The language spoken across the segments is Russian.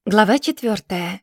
Глава 4.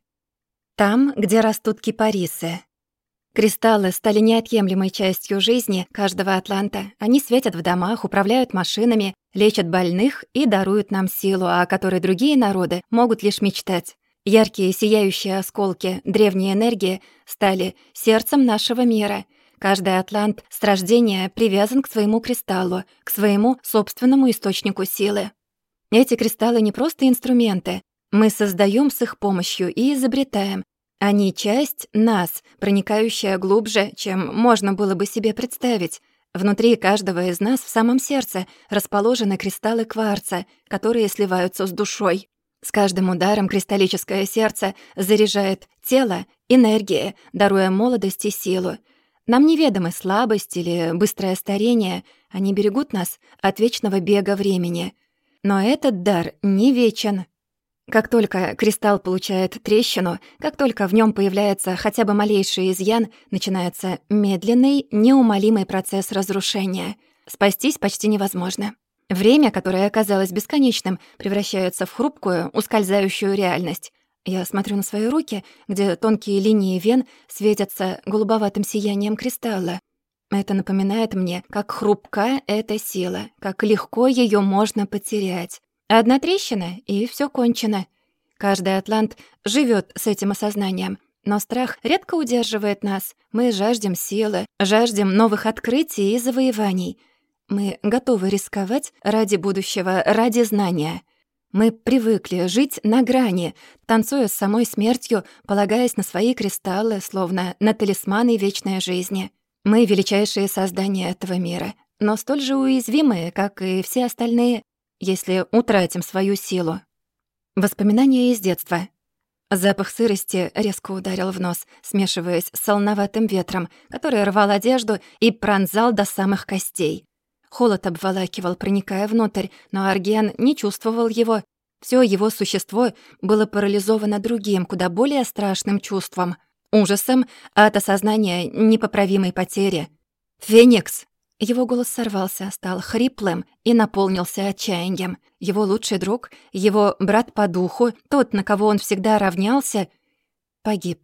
Там, где растут кипарисы. Кристаллы стали неотъемлемой частью жизни каждого атланта. Они светят в домах, управляют машинами, лечат больных и даруют нам силу, о которой другие народы могут лишь мечтать. Яркие сияющие осколки древней энергии стали сердцем нашего мира. Каждый атлант с рождения привязан к своему кристаллу, к своему собственному источнику силы. Эти кристаллы не просто инструменты. Мы создаем с их помощью и изобретаем. Они часть нас, проникающая глубже, чем можно было бы себе представить. Внутри каждого из нас в самом сердце расположены кристаллы кварца, которые сливаются с душой. С каждым ударом кристаллическое сердце заряжает тело энергией, даруя молодость и силу. Нам неведомы слабость или быстрое старение, они берегут нас от вечного бега времени. Но этот дар не вечен. Как только кристалл получает трещину, как только в нем появляется хотя бы малейший изъян, начинается медленный, неумолимый процесс разрушения. Спастись почти невозможно. Время, которое казалось бесконечным, превращается в хрупкую, ускользающую реальность. Я смотрю на свои руки, где тонкие линии вен светятся голубоватым сиянием кристалла. Это напоминает мне, как хрупка эта сила, как легко ее можно потерять. Одна трещина, и все кончено. Каждый атлант живет с этим осознанием, но страх редко удерживает нас. Мы жаждем силы, жаждем новых открытий и завоеваний. Мы готовы рисковать ради будущего, ради знания. Мы привыкли жить на грани, танцуя с самой смертью, полагаясь на свои кристаллы, словно на талисманы вечной жизни. Мы — величайшие создания этого мира, но столь же уязвимые, как и все остальные, если утратим свою силу. Воспоминания из детства. Запах сырости резко ударил в нос, смешиваясь с солоноватым ветром, который рвал одежду и пронзал до самых костей. Холод обволакивал, проникая внутрь, но Арген не чувствовал его. Всё его существо было парализовано другим, куда более страшным чувством — ужасом от осознания непоправимой потери. «Феникс!» Его голос сорвался, стал хриплым и наполнился отчаянием. Его лучший друг, его брат по духу, тот, на кого он всегда равнялся, погиб.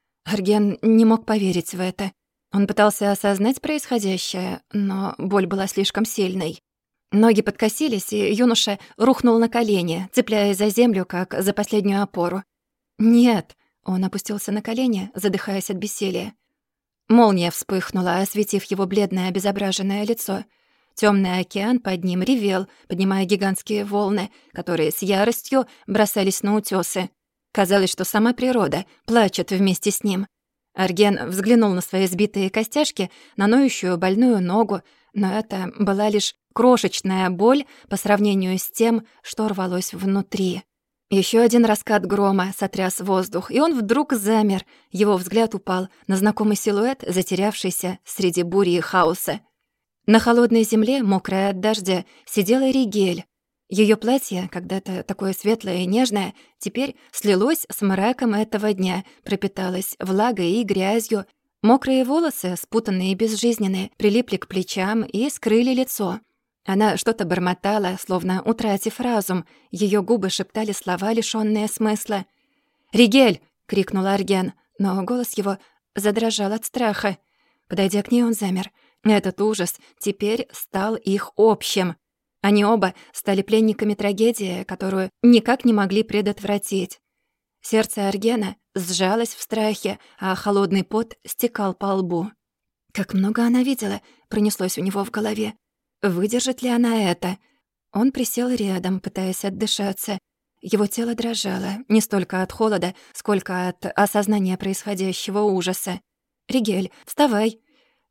Арген не мог поверить в это. Он пытался осознать происходящее, но боль была слишком сильной. Ноги подкосились, и юноша рухнул на колени, цепляясь за землю, как за последнюю опору. «Нет!» — он опустился на колени, задыхаясь от бессилия. Молния вспыхнула, осветив его бледное обезображенное лицо. Тёмный океан под ним ревел, поднимая гигантские волны, которые с яростью бросались на утёсы. Казалось, что сама природа плачет вместе с ним. Арген взглянул на свои сбитые костяшки, на ноющую больную ногу, но это была лишь крошечная боль по сравнению с тем, что рвалось внутри. Ещё один раскат грома сотряс воздух, и он вдруг замер. Его взгляд упал на знакомый силуэт, затерявшийся среди бури и хаоса. На холодной земле, мокрая от дождя, сидела Ригель. Её платье, когда-то такое светлое и нежное, теперь слилось с мраком этого дня, пропиталось влагой и грязью. Мокрые волосы, спутанные и безжизненные, прилипли к плечам и скрыли лицо. Она что-то бормотала, словно утратив разум. Её губы шептали слова, лишённые смысла. «Ригель!» — крикнул Арген, но голос его задрожал от страха. Подойдя к ней, он замер. Этот ужас теперь стал их общим. Они оба стали пленниками трагедии, которую никак не могли предотвратить. Сердце Аргена сжалось в страхе, а холодный пот стекал по лбу. «Как много она видела!» — пронеслось у него в голове. Выдержит ли она это? Он присел рядом, пытаясь отдышаться. Его тело дрожало, не столько от холода, сколько от осознания происходящего ужаса. «Ригель, вставай!»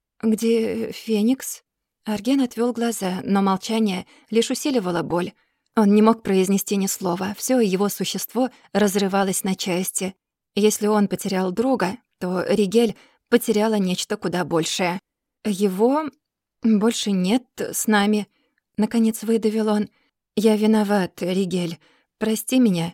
«Где Феникс?» Арген отвёл глаза, но молчание лишь усиливало боль. Он не мог произнести ни слова, всё его существо разрывалось на части. Если он потерял друга, то Ригель потеряла нечто куда большее. Его больше нет с нами. Наконец выдавил он. «Я виноват, Ригель. Прости меня».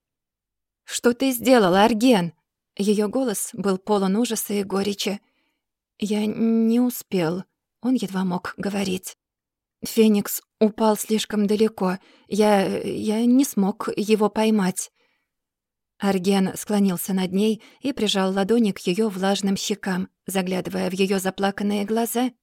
«Что ты сделала, Арген?» Её голос был полон ужаса и горечи. «Я не успел». Он едва мог говорить. «Феникс упал слишком далеко. Я не смог его поймать». Арген склонился над ней и прижал ладони к её влажным щекам, заглядывая в её заплаканные глаза.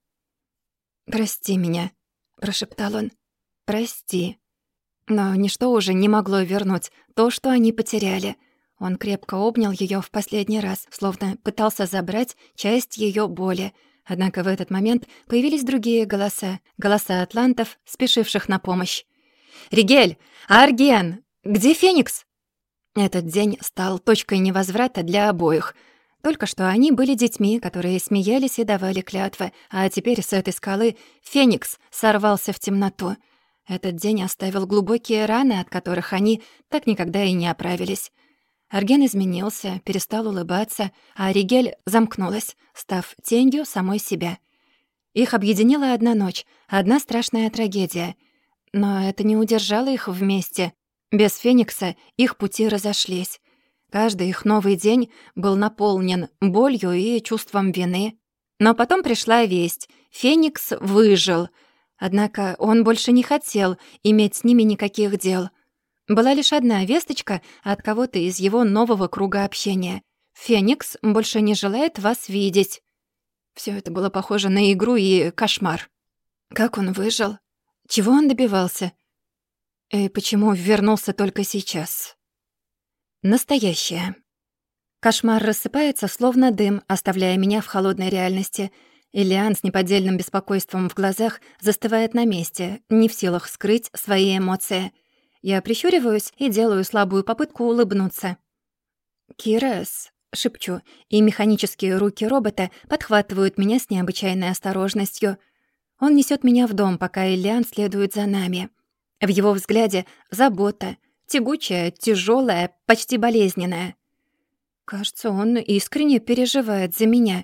«Прости меня», — прошептал он. «Прости». Но ничто уже не могло вернуть то, что они потеряли. Он крепко обнял её в последний раз, словно пытался забрать часть её боли. Однако в этот момент появились другие голоса. Голоса атлантов, спешивших на помощь. «Ригель! Арген! Где Феникс?» Этот день стал точкой невозврата для обоих. Только что они были детьми, которые смеялись и давали клятвы, а теперь с этой скалы Феникс сорвался в темноту. Этот день оставил глубокие раны, от которых они так никогда и не оправились. Арген изменился, перестал улыбаться, а Ригель замкнулась, став тенью самой себя. Их объединила одна ночь, одна страшная трагедия. Но это не удержало их вместе. Без Феникса их пути разошлись. Каждый их новый день был наполнен болью и чувством вины. Но потом пришла весть. Феникс выжил. Однако он больше не хотел иметь с ними никаких дел. Была лишь одна весточка от кого-то из его нового круга общения. «Феникс больше не желает вас видеть». Всё это было похоже на игру и кошмар. Как он выжил? Чего он добивался? И почему вернулся только сейчас? Настоящее. Кошмар рассыпается, словно дым, оставляя меня в холодной реальности. Ильян с неподдельным беспокойством в глазах застывает на месте, не в силах скрыть свои эмоции. Я прищуриваюсь и делаю слабую попытку улыбнуться. «Кирас», — шепчу, и механические руки робота подхватывают меня с необычайной осторожностью. Он несёт меня в дом, пока Ильян следует за нами. В его взгляде забота, тягучая, тяжёлая, почти болезненная. Кажется, он искренне переживает за меня.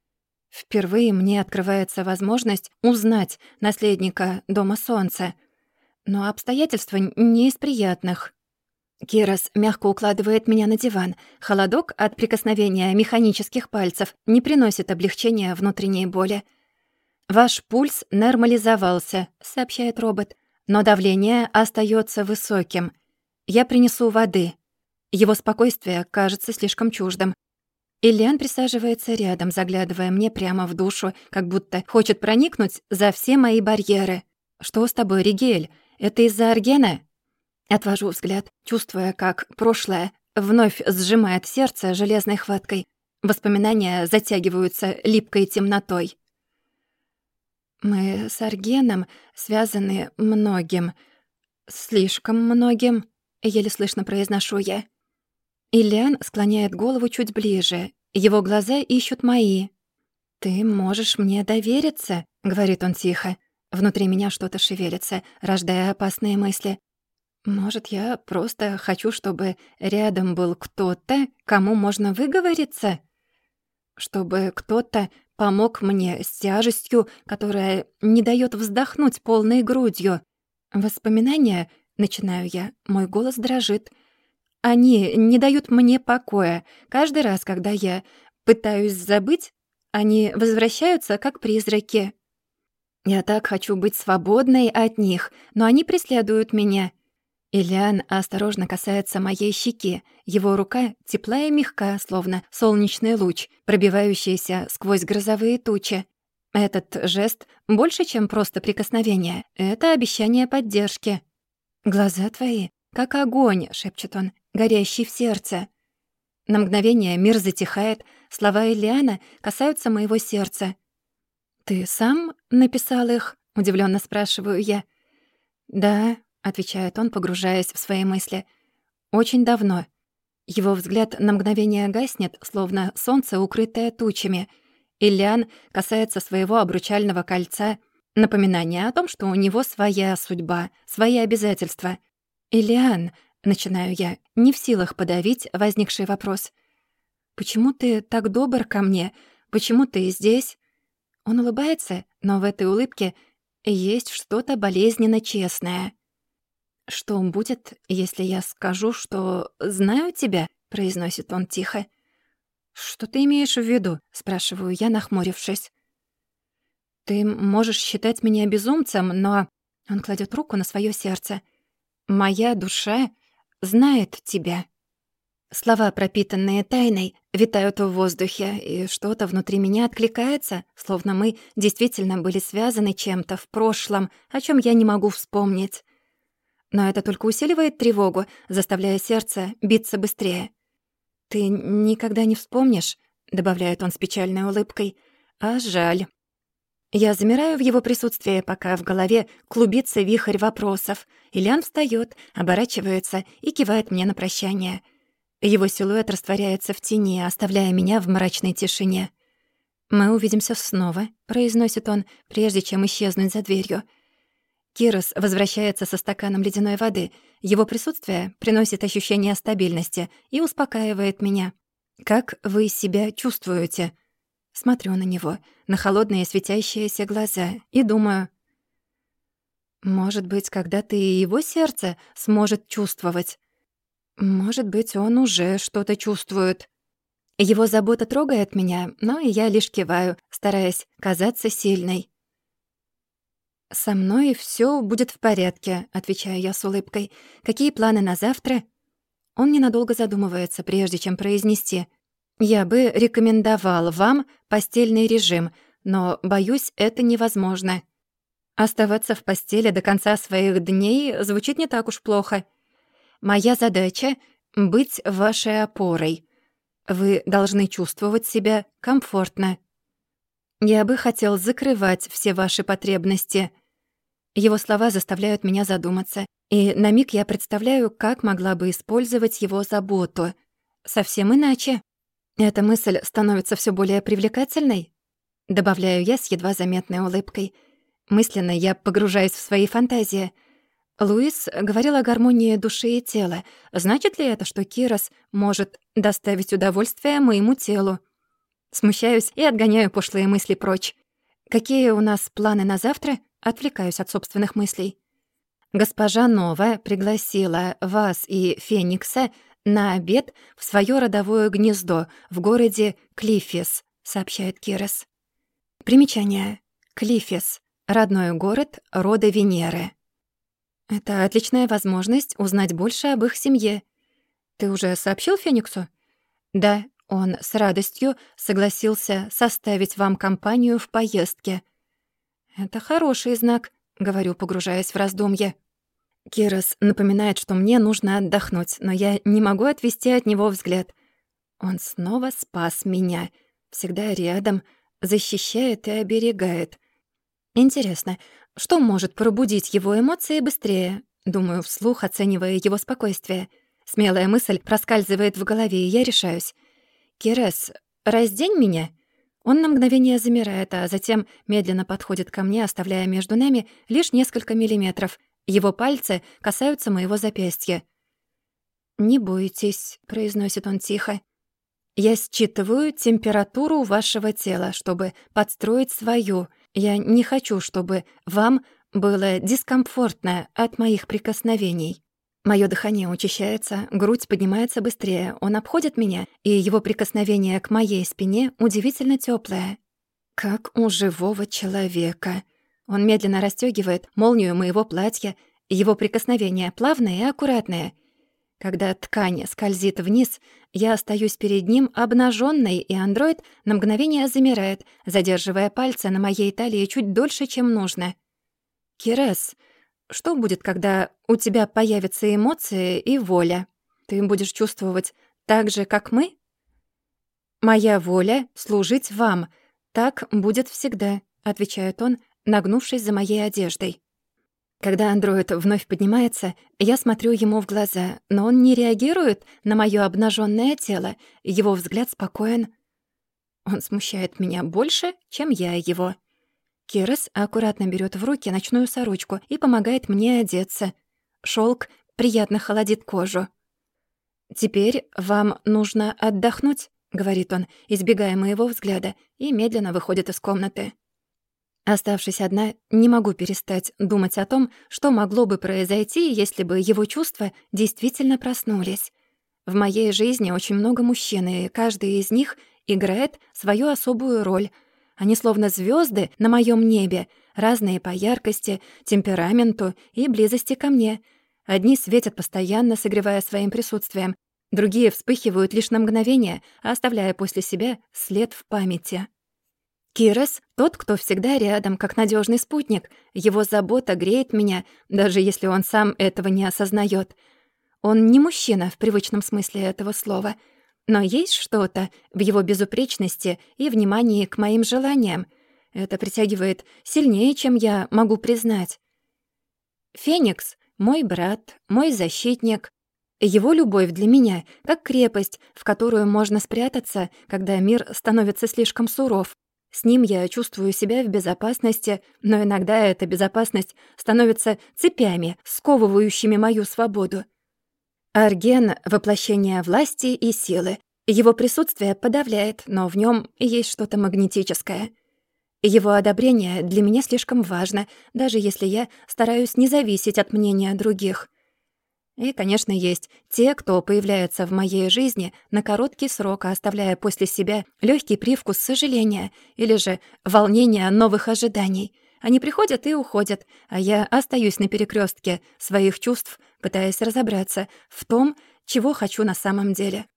Впервые мне открывается возможность узнать наследника Дома Солнца. Но обстоятельства не из приятных. Кирас мягко укладывает меня на диван. Холодок от прикосновения механических пальцев не приносит облегчения внутренней боли. «Ваш пульс нормализовался», — сообщает робот, «но давление остаётся высоким. Я принесу воды». Его спокойствие кажется слишком чуждым. Ильян присаживается рядом, заглядывая мне прямо в душу, как будто хочет проникнуть за все мои барьеры. «Что с тобой, Ригель? Это из-за Аргена?» Отвожу взгляд, чувствуя, как прошлое вновь сжимает сердце железной хваткой. Воспоминания затягиваются липкой темнотой. «Мы с Аргеном связаны многим. Слишком многим», — еле слышно произношу я. Ильян склоняет голову чуть ближе. Его глаза ищут мои. «Ты можешь мне довериться», — говорит он тихо. Внутри меня что-то шевелится, рождая опасные мысли. «Может, я просто хочу, чтобы рядом был кто-то, кому можно выговориться? Чтобы кто-то помог мне с тяжестью, которая не даёт вздохнуть полной грудью. Воспоминания, начинаю я, мой голос дрожит. Они не дают мне покоя. Каждый раз, когда я пытаюсь забыть, они возвращаются как призраки. Я так хочу быть свободной от них, но они преследуют меня». Ильян осторожно касается моей щеки. Его рука тепла и мягка, словно солнечный луч, пробивающийся сквозь грозовые тучи. Этот жест больше, чем просто прикосновение. Это обещание поддержки. «Глаза твои, как огонь», — шепчет он, — «горящий в сердце». На мгновение мир затихает, слова Ильяна касаются моего сердца. «Ты сам написал их?» — удивлённо спрашиваю я. «Да», — отвечает он, погружаясь в свои мысли. «Очень давно». Его взгляд на мгновение гаснет, словно солнце, укрытое тучами. Ильян касается своего обручального кольца, напоминание о том, что у него своя судьба, свои обязательства. «Ильян», — начинаю я, не в силах подавить возникший вопрос. «Почему ты так добр ко мне? Почему ты здесь?» Он улыбается, но в этой улыбке есть что-то болезненно честное. «Что будет, если я скажу, что знаю тебя?» — произносит он тихо. «Что ты имеешь в виду?» — спрашиваю я, нахмурившись. «Ты можешь считать меня безумцем, но...» Он кладет руку на свое сердце. «Моя душа знает тебя». Слова, пропитанные тайной, витают в воздухе, и что-то внутри меня откликается, словно мы действительно были связаны чем-то в прошлом, о чем я не могу вспомнить. Но это только усиливает тревогу, заставляя сердце биться быстрее. «Ты никогда не вспомнишь», — добавляет он с печальной улыбкой, — «а жаль». Я замираю в его присутствии, пока в голове клубится вихрь вопросов. Ильян встаёт, оборачивается и кивает мне на прощание. Его силуэт растворяется в тени, оставляя меня в мрачной тишине. «Мы увидимся снова», — произносит он, прежде чем исчезнуть за дверью. Кирос возвращается со стаканом ледяной воды. Его присутствие приносит ощущение стабильности и успокаивает меня. «Как вы себя чувствуете?» Смотрю на него, на холодные светящиеся глаза, и думаю, может быть, когда-то и его сердце сможет чувствовать. Может быть, он уже что-то чувствует. Его забота трогает меня, но и я лишь киваю, стараясь казаться сильной. «Со мной всё будет в порядке», — отвечаю я с улыбкой. «Какие планы на завтра?» Он ненадолго задумывается, прежде чем произнести. «Я бы рекомендовал вам постельный режим, но, боюсь, это невозможно. Оставаться в постели до конца своих дней звучит не так уж плохо. Моя задача — быть вашей опорой. Вы должны чувствовать себя комфортно. Я бы хотел закрывать все ваши потребности». Его слова заставляют меня задуматься, и на миг я представляю, как могла бы использовать его заботу. Совсем иначе. Эта мысль становится всё более привлекательной, добавляю я с едва заметной улыбкой. Мысленно я погружаюсь в свои фантазии. Луис говорил о гармонии души и тела. Значит ли это, что Кирос может доставить удовольствие моему телу? Смущаюсь и отгоняю пошлые мысли прочь. Какие у нас планы на завтра? Отвлекаюсь от собственных мыслей. Госпожа Нова пригласила вас и Феникса на обед в своё родовое гнездо в городе Клифис, сообщает Кирос. Примечание. Клифис — родной город рода Венеры. Это отличная возможность узнать больше об их семье. Ты уже сообщил Фениксу? Да, он с радостью согласился составить вам компанию в поездке. Это хороший знак, говорю, погружаясь в раздумья. Кирос напоминает, что мне нужно отдохнуть, но я не могу отвести от него взгляд. Он снова спас меня, всегда рядом, защищает и оберегает. Интересно, что может пробудить его эмоции быстрее? Думаю вслух, оценивая его спокойствие. Смелая мысль проскальзывает в голове, и я решаюсь. «Кирос, раздень меня». Он на мгновение замирает, а затем медленно подходит ко мне, оставляя между нами лишь несколько миллиметров. Его пальцы касаются моего запястья. «Не бойтесь», — произносит он тихо. «Я считываю температуру вашего тела, чтобы подстроить свою. Я не хочу, чтобы вам было дискомфортно от моих прикосновений». Моё дыхание учащается, грудь поднимается быстрее. Он обходит меня, и его прикосновение к моей спине удивительно тёплое. Как у живого человека. Он медленно расстёгивает молнию моего платья, и его прикосновения плавные и аккуратные. Когда ткань скользит вниз, я остаюсь перед ним обнажённой, и андроид на мгновение замирает, задерживая пальцы на моей талии чуть дольше, чем нужно. «Кирос, что будет, когда у тебя появятся эмоции и воля? Ты будешь чувствовать так же, как мы?» «Моя воля — служить вам. Так будет всегда», — отвечает он, нагнувшись за моей одеждой. Когда андроид вновь поднимается, я смотрю ему в глаза, но он не реагирует на моё обнажённое тело. Его взгляд спокоен. Он смущает меня больше, чем я его. Кирос аккуратно берёт в руки ночную сорочку и помогает мне одеться. Шёлк приятно холодит кожу. «Теперь вам нужно отдохнуть», — говорит он, избегая моего взгляда, и медленно выходит из комнаты. Оставшись одна, не могу перестать думать о том, что могло бы произойти, если бы его чувства действительно проснулись. В моей жизни очень много мужчин, и каждый из них играет свою особую роль. Они словно звезды на моем небе, разные по яркости, темпераменту и близости ко мне. Одни светят постоянно, согревая своим присутствием, Другие вспыхивают лишь на мгновение, оставляя после себя след в памяти. Кирес — тот, кто всегда рядом, как надежный спутник. Его забота греет меня, даже если он сам этого не осознает. Он не мужчина в привычном смысле этого слова, но есть что-то в его безупречности и внимании к моим желаниям. Это притягивает сильнее, чем я могу признать. Феникс — мой брат, мой защитник. Его любовь для меня — как крепость, в которую можно спрятаться, когда мир становится слишком суров. С ним я чувствую себя в безопасности, но иногда эта безопасность становится цепями, сковывающими мою свободу. Арген — воплощение власти и силы. Его присутствие подавляет, но в нем есть что-то магнетическое. Его одобрение для меня слишком важно, даже если я стараюсь не зависеть от мнения других. И, конечно, есть те, кто появляется в моей жизни на короткий срок, оставляя после себя легкий привкус сожаления или же волнения новых ожиданий. Они приходят и уходят, а я остаюсь на перекрестке своих чувств, пытаясь разобраться в том, чего хочу на самом деле.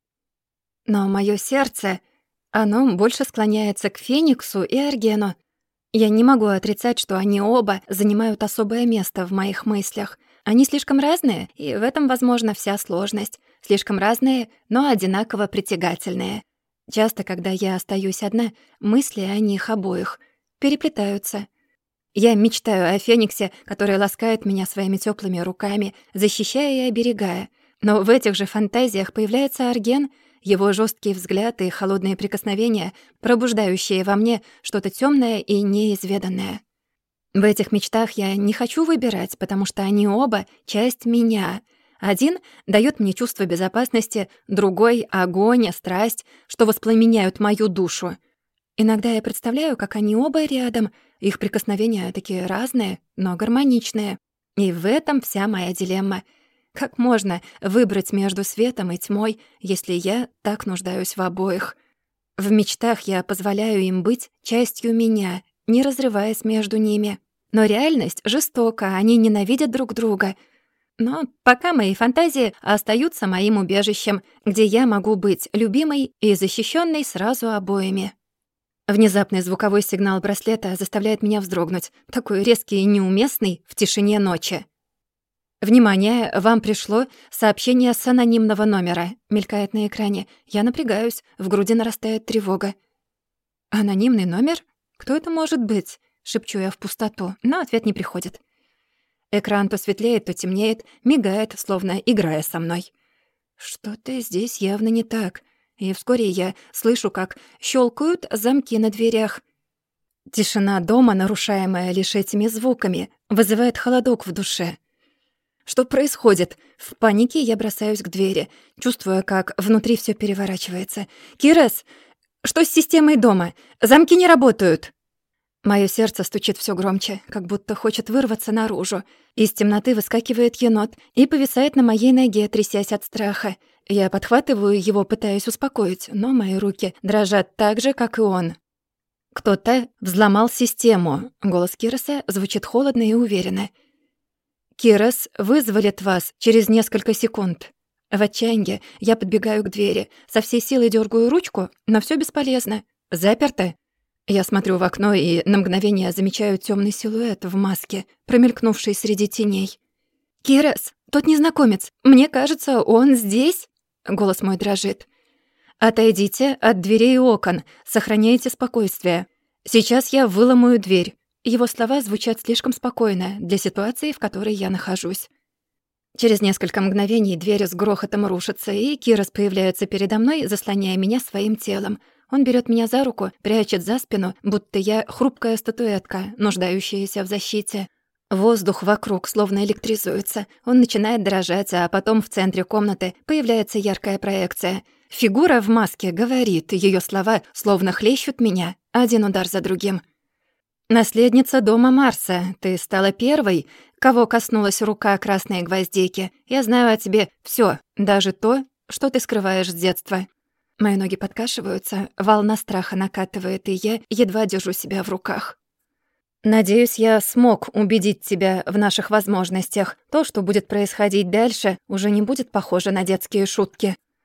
Но мое сердце, оно больше склоняется к Фениксу и Аргену. Я не могу отрицать, что они оба занимают особое место в моих мыслях. Они слишком разные, и в этом, возможно, вся сложность. Слишком разные, но одинаково притягательные. Часто, когда я остаюсь одна, мысли о них обоих переплетаются. Я мечтаю о Фениксе, который ласкает меня своими тёплыми руками, защищая и оберегая. Но в этих же фантазиях появляется Арген, его жёсткий взгляд и холодные прикосновения, пробуждающие во мне что-то тёмное и неизведанное. В этих мечтах я не хочу выбирать, потому что они оба — часть меня. Один даёт мне чувство безопасности, другой — огонь и страсть, что воспламеняют мою душу. Иногда я представляю, как они оба рядом, их прикосновения такие разные, но гармоничные. И в этом вся моя дилемма. Как можно выбрать между светом и тьмой, если я так нуждаюсь в обоих? В мечтах я позволяю им быть частью меня, не разрываясь между ними. Но реальность жестока, они ненавидят друг друга. Но пока мои фантазии остаются моим убежищем, где я могу быть любимой и защищенной сразу обоими. Внезапный звуковой сигнал браслета заставляет меня вздрогнуть, такой резкий и неуместный в тишине ночи. «Внимание, вам пришло сообщение с анонимного номера», — мелькает на экране. Я напрягаюсь, в груди нарастает тревога. «Анонимный номер? Кто это может быть?» — шепчу я в пустоту, но ответ не приходит. Экран то светлеет, то темнеет, мигает, словно играя со мной. Что-то здесь явно не так. И вскоре я слышу, как щелкают замки на дверях. Тишина дома, нарушаемая лишь этими звуками, вызывает холодок в душе. Что происходит? В панике я бросаюсь к двери, чувствуя, как внутри все переворачивается. «Кирес, что с системой дома? Замки не работают!» Моё сердце стучит все громче, как будто хочет вырваться наружу. Из темноты выскакивает енот и повисает на моей ноге, трясясь от страха. Я подхватываю его, пытаясь успокоить, но мои руки дрожат так же, как и он. «Кто-то взломал систему». Голос Киреса звучит холодно и уверенно. «Кирес вызволит вас через несколько секунд». В отчаянии я подбегаю к двери, со всей силы дёргаю ручку, но всё бесполезно. Заперто. Я смотрю в окно и на мгновение замечаю тёмный силуэт в маске, промелькнувший среди теней. «Кирес, тот незнакомец, мне кажется, он здесь?» Голос мой дрожит. «Отойдите от дверей и окон, сохраняйте спокойствие. Сейчас я выломаю дверь». Его слова звучат слишком спокойно для ситуации, в которой я нахожусь. Через несколько мгновений дверь с грохотом рушится, и Кирес появляется передо мной, заслоняя меня своим телом. Он берет меня за руку, прячет за спину, будто я хрупкая статуэтка, нуждающаяся в защите. Воздух вокруг словно электризуется. Он начинает дрожать, а потом в центре комнаты появляется яркая проекция. Фигура в маске говорит, ее слова словно хлещут меня, один удар за другим. «Наследница дома Марса, ты стала первой, кого коснулась рука красной гвоздики. Я знаю о тебе все, даже то, что ты скрываешь с детства». Мои ноги подкашиваются, волна страха накатывает, и я едва держу себя в руках. «Надеюсь, я смог убедить тебя в наших возможностях. То, что будет происходить дальше, уже не будет похоже на детские шутки».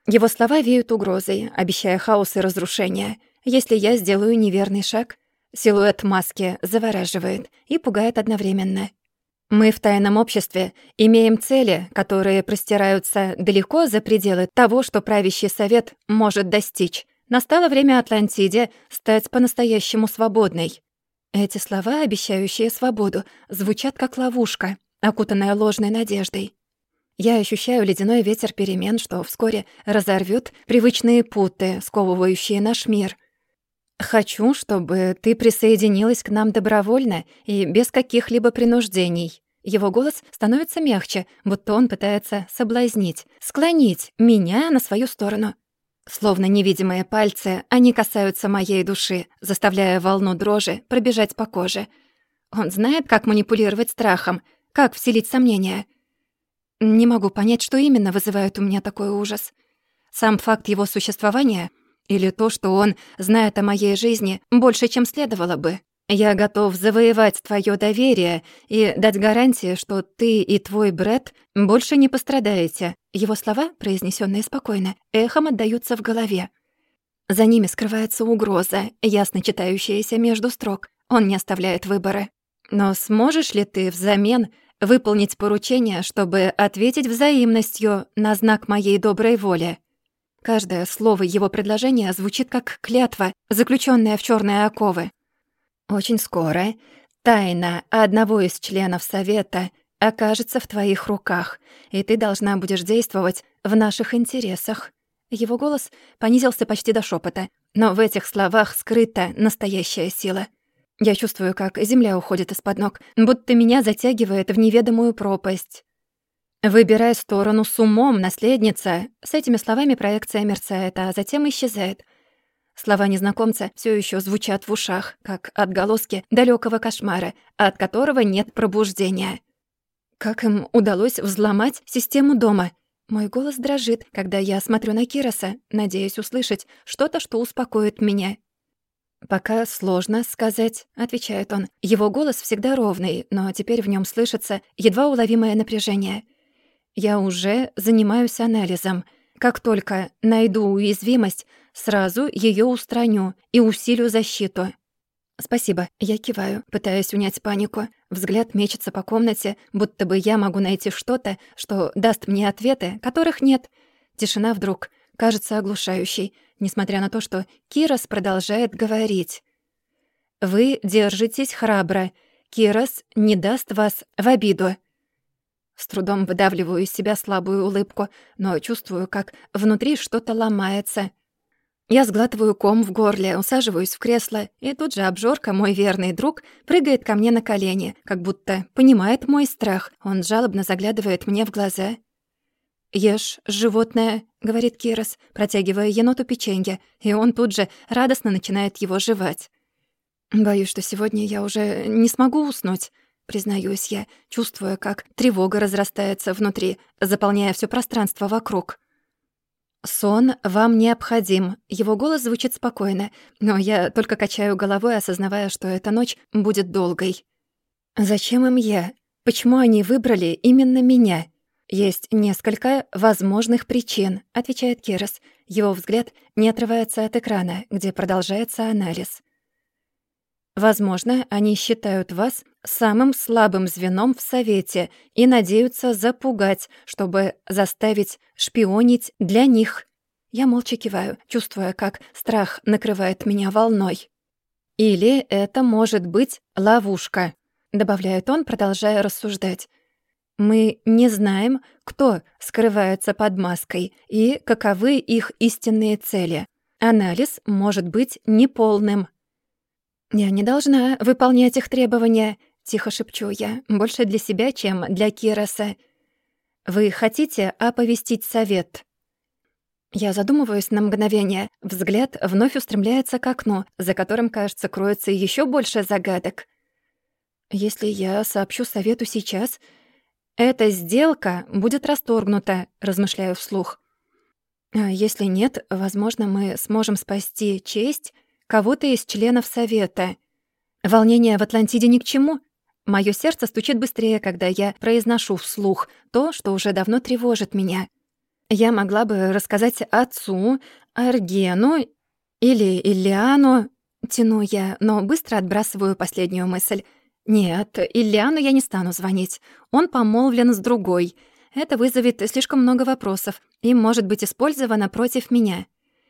Его слова веют угрозой, обещая хаос и разрушение. Если я сделаю неверный шаг, силуэт маски завораживает и пугает одновременно. Мы в тайном обществе имеем цели, которые простираются далеко за пределы того, что правящий совет может достичь. Настало время Атлантиде стать по-настоящему свободной. Эти слова, обещающие свободу, звучат как ловушка, окутанная ложной надеждой. Я ощущаю ледяной ветер перемен, что вскоре разорвёт привычные путы, сковывающие наш мир. Хочу, чтобы ты присоединилась к нам добровольно и без каких-либо принуждений. Его голос становится мягче, будто он пытается соблазнить, склонить меня на свою сторону. Словно невидимые пальцы, они касаются моей души, заставляя волну дрожи пробежать по коже. Он знает, как манипулировать страхом, как вселить сомнения. Не могу понять, что именно вызывает у меня такой ужас. Сам факт его существования или то, что он знает о моей жизни больше, чем следовало бы. Я готов завоевать твое доверие и дать гарантии, что ты и твой Брэд больше не пострадаете. Его слова, произнесенные спокойно, эхом отдаются в голове. За ними скрывается угроза, ясно читающаяся между строк. Он не оставляет выбора. Но сможешь ли ты взамен выполнить поручение, чтобы ответить взаимностью на знак моей доброй воли? Каждое слово его предложения звучит как клятва, заключенная в черные оковы. Очень скоро тайна одного из членов совета окажется в твоих руках, и ты должна будешь действовать в наших интересах. Его голос понизился почти до шепота, но в этих словах скрыта настоящая сила. Я чувствую, как земля уходит из-под ног, будто меня затягивает в неведомую пропасть. «Выбирай сторону с умом, наследница!» С этими словами проекция мерцает, а затем исчезает. Слова незнакомца все еще звучат в ушах, как отголоски далекого кошмара, от которого нет пробуждения. Как им удалось взломать систему дома? Мой голос дрожит, когда я смотрю на Кироса, надеясь услышать что-то, что успокоит меня. «Пока сложно сказать», — отвечает он. Его голос всегда ровный, но теперь в нем слышится едва уловимое напряжение. «Я уже занимаюсь анализом. Как только найду уязвимость, сразу ее устраню и усилю защиту». «Спасибо», — я киваю, пытаясь унять панику. Взгляд мечется по комнате, будто бы я могу найти что-то, что даст мне ответы, которых нет. Тишина вдруг кажется оглушающей, несмотря на то, что Кирос продолжает говорить. «Вы держитесь храбро. Кирос не даст вас в обиду». С трудом выдавливаю из себя слабую улыбку, но чувствую, как внутри что-то ломается. Я сглатываю ком в горле, усаживаюсь в кресло, и тут же обжорка, мой верный друг, прыгает ко мне на колени, как будто понимает мой страх. Он жалобно заглядывает мне в глаза. «Ешь, животное», — говорит Кирос, протягивая еноту печенье, и он тут же радостно начинает его жевать. «Боюсь, что сегодня я уже не смогу уснуть», — признаюсь я, чувствуя, как тревога разрастается внутри, заполняя всё пространство вокруг. «Сон вам необходим». Его голос звучит спокойно, но я только качаю головой, осознавая, что эта ночь будет долгой. «Зачем им я? Почему они выбрали именно меня?» «Есть несколько возможных причин», — отвечает Кирос. Его взгляд не отрывается от экрана, где продолжается анализ. «Возможно, они считают вас самым слабым звеном в Совете и надеются запугать, чтобы заставить шпионить для них». Я молча киваю, чувствуя, как страх накрывает меня волной. «Или это может быть ловушка», — добавляет он, продолжая рассуждать. «Мы не знаем, кто скрывается под маской и каковы их истинные цели. Анализ может быть неполным». «Я не должна выполнять их требования», — тихо шепчу я, больше для себя, чем для Кироса. «Вы хотите оповестить совет?» Я задумываюсь на мгновение. Взгляд вновь устремляется к окну, за которым, кажется, кроется еще больше загадок. «Если я сообщу совету сейчас, эта сделка будет расторгнута», — размышляю вслух. «А если нет, возможно, мы сможем спасти честь кого-то из членов совета. Волнение в Атлантиде ни к чему. Моё сердце стучит быстрее, когда я произношу вслух то, что уже давно тревожит меня. Я могла бы рассказать отцу, Аргену или Иллиану, тяну я, но быстро отбрасываю последнюю мысль. Нет, Иллиану я не стану звонить. Он помолвлен с другой. Это вызовет слишком много вопросов и может быть использовано против меня.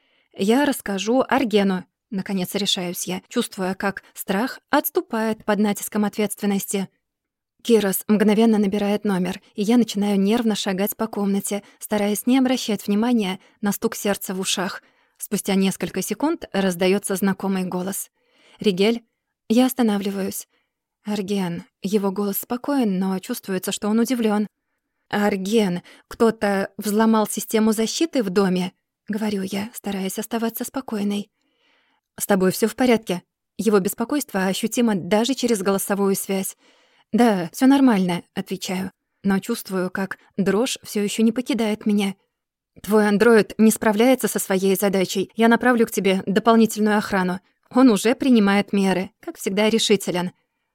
Я расскажу Аргену. Наконец решаюсь я, чувствуя, как страх отступает под натиском ответственности. Кирос мгновенно набирает номер, и я начинаю нервно шагать по комнате, стараясь не обращать внимания на стук сердца в ушах. Спустя несколько секунд раздаётся знакомый голос. «Ригель?» Я останавливаюсь. «Арген». Его голос спокоен, но чувствуется, что он удивлён. «Арген, кто-то взломал систему защиты в доме?» — говорю я, стараясь оставаться спокойной. «С тобой всё в порядке?» Его беспокойство ощутимо даже через голосовую связь. «Да, всё нормально», — отвечаю, но чувствую, как дрожь всё ещё не покидает меня. «Твой андроид не справляется со своей задачей. Я направлю к тебе дополнительную охрану. Он уже принимает меры, как всегда решителен».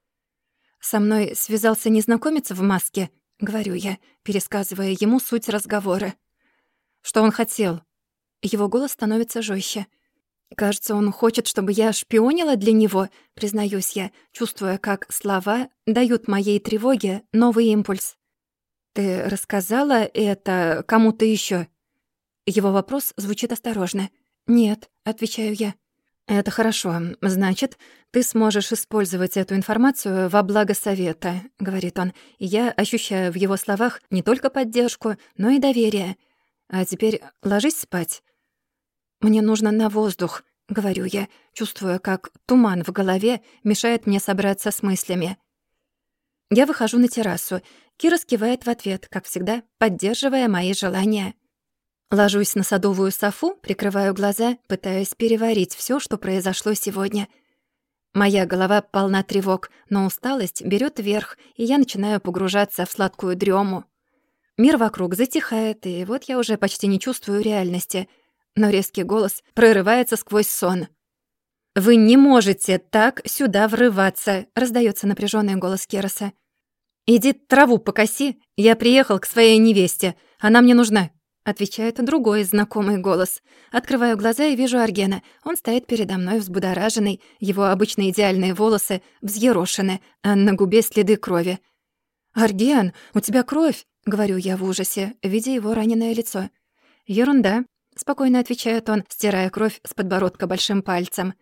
«Со мной связался незнакомец в маске», — говорю я, пересказывая ему суть разговора. «Что он хотел?» Его голос становится жёстче. «Кажется, он хочет, чтобы я шпионила для него», — признаюсь я, чувствуя, как слова дают моей тревоге новый импульс. «Ты рассказала это кому-то ещё?» Его вопрос звучит осторожно. «Нет», — отвечаю я. «Это хорошо. Значит, ты сможешь использовать эту информацию во благо совета», — говорит он. И я ощущаю в его словах не только поддержку, но и доверие. «А теперь ложись спать». «Мне нужно на воздух», — говорю я, чувствуя, как туман в голове мешает мне собраться с мыслями. Я выхожу на террасу. Кира кивает в ответ, как всегда, поддерживая мои желания. Ложусь на садовую софу, прикрываю глаза, пытаясь переварить всё, что произошло сегодня. Моя голова полна тревог, но усталость берёт верх, и я начинаю погружаться в сладкую дрёму. Мир вокруг затихает, и вот я уже почти не чувствую реальности, но резкий голос прорывается сквозь сон. «Вы не можете так сюда врываться», — раздаётся напряжённый голос Кероса. «Иди траву покоси, я приехал к своей невесте, она мне нужна», — отвечает другой знакомый голос. Открываю глаза и вижу Аргена. Он стоит передо мной взбудораженный, его обычно идеальные волосы взъерошены, а на губе следы крови. «Арген, у тебя кровь!» — говорю я в ужасе, видя его раненое лицо. «Ерунда», — спокойно отвечает он, стирая кровь с подбородка большим пальцем.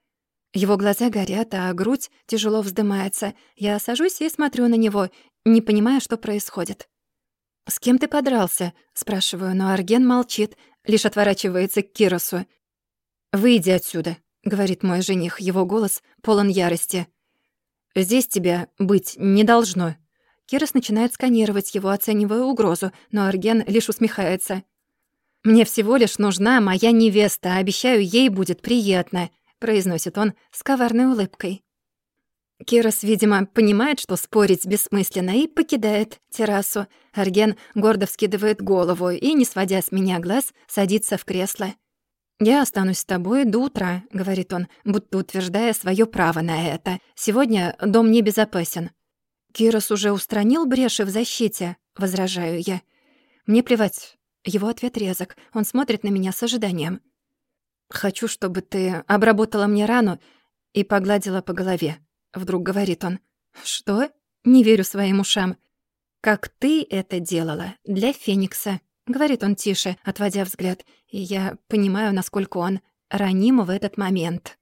Его глаза горят, а грудь тяжело вздымается. Я сажусь и смотрю на него, не понимая, что происходит. «С кем ты подрался?» — спрашиваю, но Арген молчит, лишь отворачивается к Киросу. «Выйди отсюда», — говорит мой жених, его голос полон ярости. «Здесь тебя быть не должно». Кирос начинает сканировать его, оценивая угрозу, но Арген лишь усмехается. «Мне всего лишь нужна моя невеста, обещаю, ей будет приятно», — произносит он с коварной улыбкой. Кирос, видимо, понимает, что спорить бессмысленно, и покидает террасу. Арген гордо вскидывает голову и, не сводя с меня глаз, садится в кресло. «Я останусь с тобой до утра», — говорит он, будто утверждая своё право на это. «Сегодня дом небезопасен». «Кирос уже устранил бреши в защите», — возражаю я. «Мне плевать». Его ответ резок. Он смотрит на меня с ожиданием. «Хочу, чтобы ты обработала мне рану и погладила по голове», — вдруг говорит он. «Что?» Не верю своим ушам. «Как ты это делала для Феникса», — говорит он тише, отводя взгляд, и я понимаю, насколько он раним в этот момент.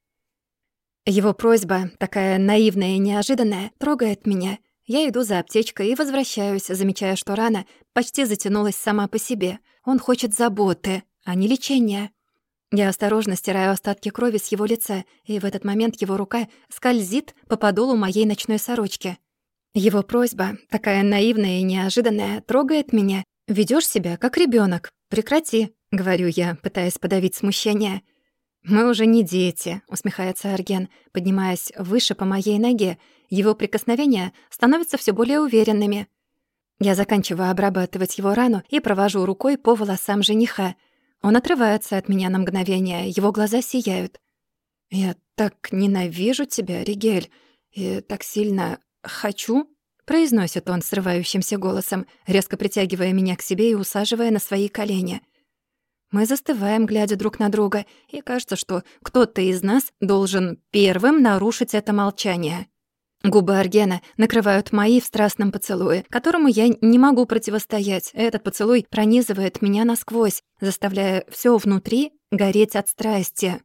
Его просьба, такая наивная и неожиданная, трогает меня. Я иду за аптечкой и возвращаюсь, замечая, что рана почти затянулась сама по себе. Он хочет заботы, а не лечения. Я осторожно стираю остатки крови с его лица, и в этот момент его рука скользит по подолу моей ночной сорочки. Его просьба, такая наивная и неожиданная, трогает меня. «Ведёшь себя, как ребёнок. Прекрати», — говорю я, пытаясь подавить смущение. «Мы уже не дети», — усмехается Арген, поднимаясь выше по моей ноге. Его прикосновения становятся всё более уверенными. Я заканчиваю обрабатывать его рану и провожу рукой по волосам жениха. Он отрывается от меня на мгновение, его глаза сияют. «Я так ненавижу тебя, Ригель, и так сильно хочу», — произносит он срывающимся голосом, резко притягивая меня к себе и усаживая на свои колени. Мы застываем, глядя друг на друга, и кажется, что кто-то из нас должен первым нарушить это молчание. Губы Аргена накрывают мои в страстном поцелуе, которому я не могу противостоять. Этот поцелуй пронизывает меня насквозь, заставляя всё внутри гореть от страсти.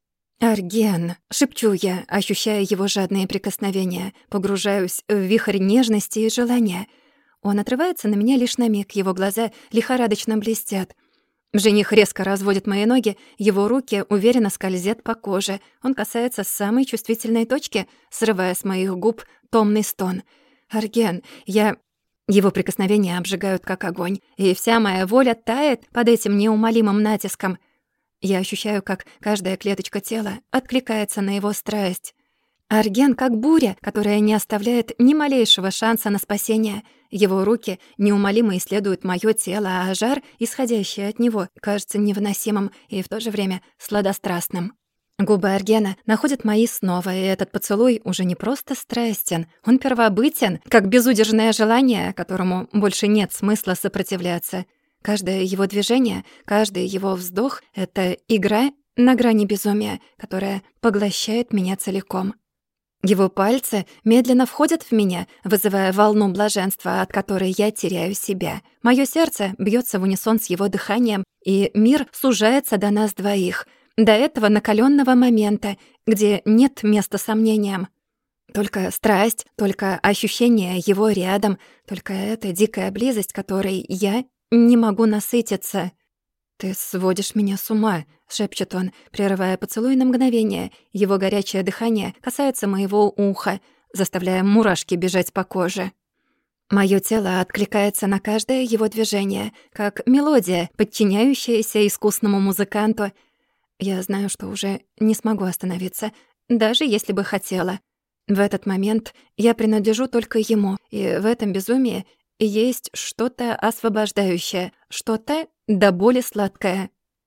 «Арген!» — шепчу я, ощущая его жадные прикосновения, погружаюсь в вихрь нежности и желания. Он отрывается на меня лишь на миг, его глаза лихорадочно блестят. Жених резко разводит мои ноги, его руки уверенно скользят по коже. Он касается самой чувствительной точки, срывая с моих губ томный стон. «Арген, я...» Его прикосновения обжигают, как огонь, и вся моя воля тает под этим неумолимым натиском. Я ощущаю, как каждая клеточка тела откликается на его страсть. Арген как буря, которая не оставляет ни малейшего шанса на спасение. Его руки неумолимо исследуют моё тело, а жар, исходящий от него, кажется невыносимым и в то же время сладострастным. Губы Аргена находят мои снова, и этот поцелуй уже не просто страстен, он первобытен, как безудержное желание, которому больше нет смысла сопротивляться. Каждое его движение, каждый его вздох — это игра на грани безумия, которая поглощает меня целиком. Его пальцы медленно входят в меня, вызывая волну блаженства, от которой я теряю себя. Моё сердце бьётся в унисон с его дыханием, и мир сужается до нас двоих, до этого накалённого момента, где нет места сомнениям. Только страсть, только ощущение его рядом, только эта дикая близость, которой я не могу насытиться. «Ты сводишь меня с ума», — шепчет он, прерывая поцелуй на мгновение. Его горячее дыхание касается моего уха, заставляя мурашки бежать по коже. Моё тело откликается на каждое его движение, как мелодия, подчиняющаяся искусному музыканту. Я знаю, что уже не смогу остановиться, даже если бы хотела. В этот момент я принадлежу только ему, и в этом безумии есть что-то освобождающее, что-то до боли сладкое.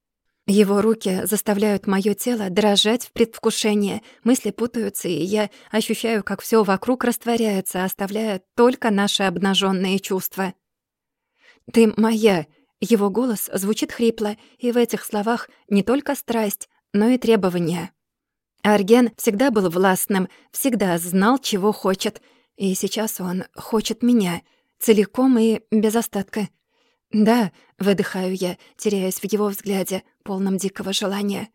Его руки заставляют моё тело дрожать в предвкушении, мысли путаются, и я ощущаю, как всё вокруг растворяется, оставляя только наши обнажённые чувства. «Ты моя!» Его голос звучит хрипло, и в этих словах не только страсть, но и требования. Арген всегда был властным, всегда знал, чего хочет, и сейчас он хочет меня — целиком и без остатка. «Да», — выдыхаю я, теряясь в его взгляде, полном дикого желания.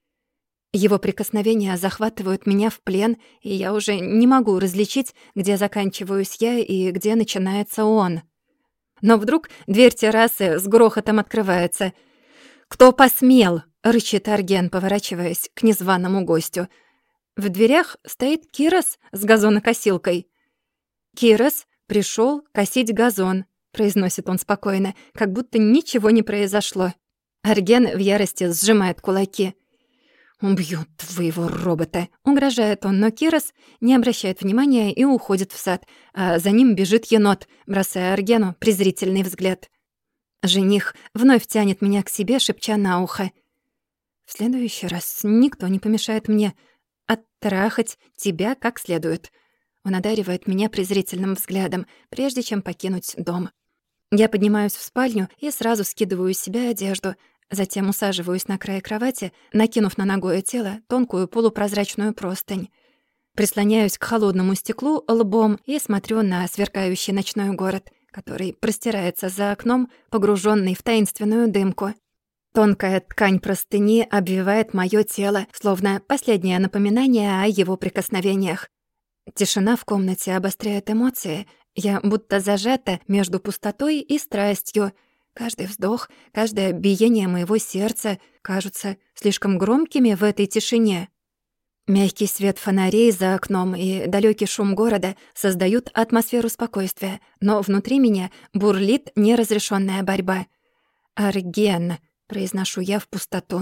Его прикосновения захватывают меня в плен, и я уже не могу различить, где заканчиваюсь я и где начинается он. Но вдруг дверь террасы с грохотом открывается. «Кто посмел?» — рычит Арген, поворачиваясь к незваному гостю. В дверях стоит Кирос с газонокосилкой. «Кирос пришёл косить газон», — произносит он спокойно, как будто ничего не произошло. Арген в ярости сжимает кулаки. «Убью твоего робота!» — угрожает он, но Кирос не обращает внимания и уходит в сад, а за ним бежит енот, бросая Аргену презрительный взгляд. Жених вновь тянет меня к себе, шепча на ухо. «В следующий раз никто не помешает мне оттрахать тебя как следует». Он одаривает меня презрительным взглядом, прежде чем покинуть дом. Я поднимаюсь в спальню и сразу скидываю с себя одежду, затем усаживаюсь на край кровати, накинув на нагое тело тонкую полупрозрачную простынь. Прислоняюсь к холодному стеклу лбом и смотрю на сверкающий ночной город, который простирается за окном, погруженный в таинственную дымку. Тонкая ткань простыни обвивает моё тело, словно последнее напоминание о его прикосновениях. Тишина в комнате обостряет эмоции. Я будто зажата между пустотой и страстью. Каждый вздох, каждое биение моего сердца кажутся слишком громкими в этой тишине. Мягкий свет фонарей за окном и далёкий шум города создают атмосферу спокойствия, но внутри меня бурлит неразрешённая борьба. «Арген», — произношу я в пустоту.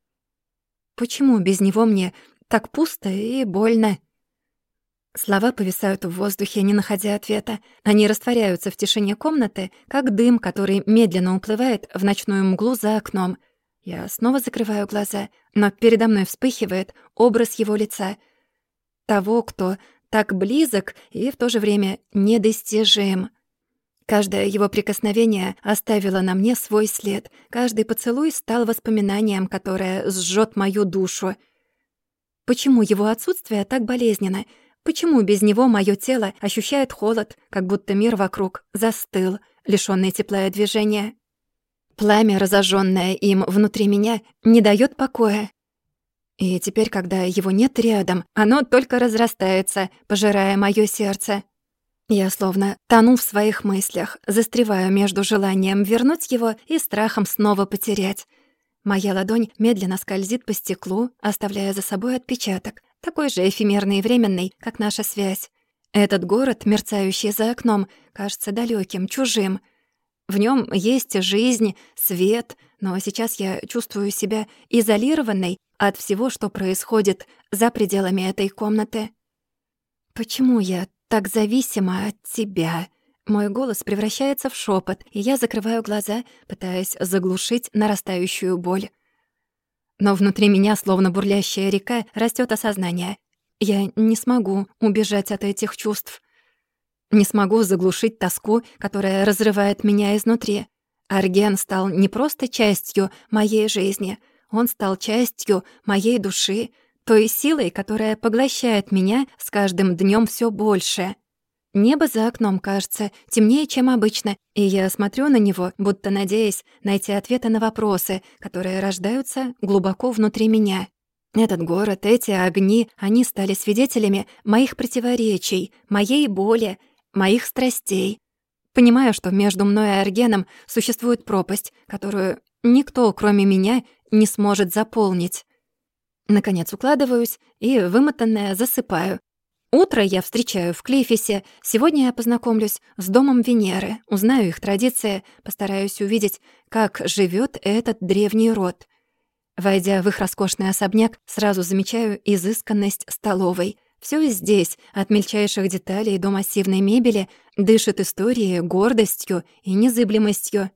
Почему без него мне так пусто и больно? Слова повисают в воздухе, не находя ответа. Они растворяются в тишине комнаты, как дым, который медленно уплывает в ночную мглу за окном. Я снова закрываю глаза, но передо мной вспыхивает образ его лица. Того, кто так близок и в то же время недостижим. Каждое его прикосновение оставило на мне свой след. Каждый поцелуй стал воспоминанием, которое сжёт мою душу. Почему его отсутствие так болезненно? Почему без него моё тело ощущает холод, как будто мир вокруг застыл, лишённый тепла и движения? Пламя, разожжённое им внутри меня, не даёт покоя. И теперь, когда его нет рядом, оно только разрастается, пожирая моё сердце. Я словно тону в своих мыслях, застреваю между желанием вернуть его и страхом снова потерять. Моя ладонь медленно скользит по стеклу, оставляя за собой отпечаток, такой же эфемерный и временный, как наша связь. Этот город, мерцающий за окном, кажется далёким, чужим. В нём есть жизнь, свет, но сейчас я чувствую себя изолированной от всего, что происходит за пределами этой комнаты. Почему я так зависима от тебя? Мой голос превращается в шепот, и я закрываю глаза, пытаясь заглушить нарастающую боль. Но внутри меня, словно бурлящая река, растёт осознание. Я не смогу убежать от этих чувств. Не смогу заглушить тоску, которая разрывает меня изнутри. Арген стал не просто частью моей жизни, он стал частью моей души, той силой, которая поглощает меня с каждым днём всё больше. Небо за окном кажется темнее, чем обычно, и я смотрю на него, будто надеясь найти ответы на вопросы, которые рождаются глубоко внутри меня. Этот город, эти огни, они стали свидетелями моих противоречий, моей боли, моих страстей. Понимаю, что между мной и Аргеном существует пропасть, которую никто, кроме меня, не сможет заполнить. Наконец укладываюсь и, вымотанная, засыпаю. Утро я встречаю в Клифисе. Сегодня я познакомлюсь с домом Венеры, узнаю их традиции, постараюсь увидеть, как живёт этот древний род. Войдя в их роскошный особняк, сразу замечаю изысканность столовой. Всё здесь, от мельчайших деталей до массивной мебели, дышит историей, гордостью и незыблемостью.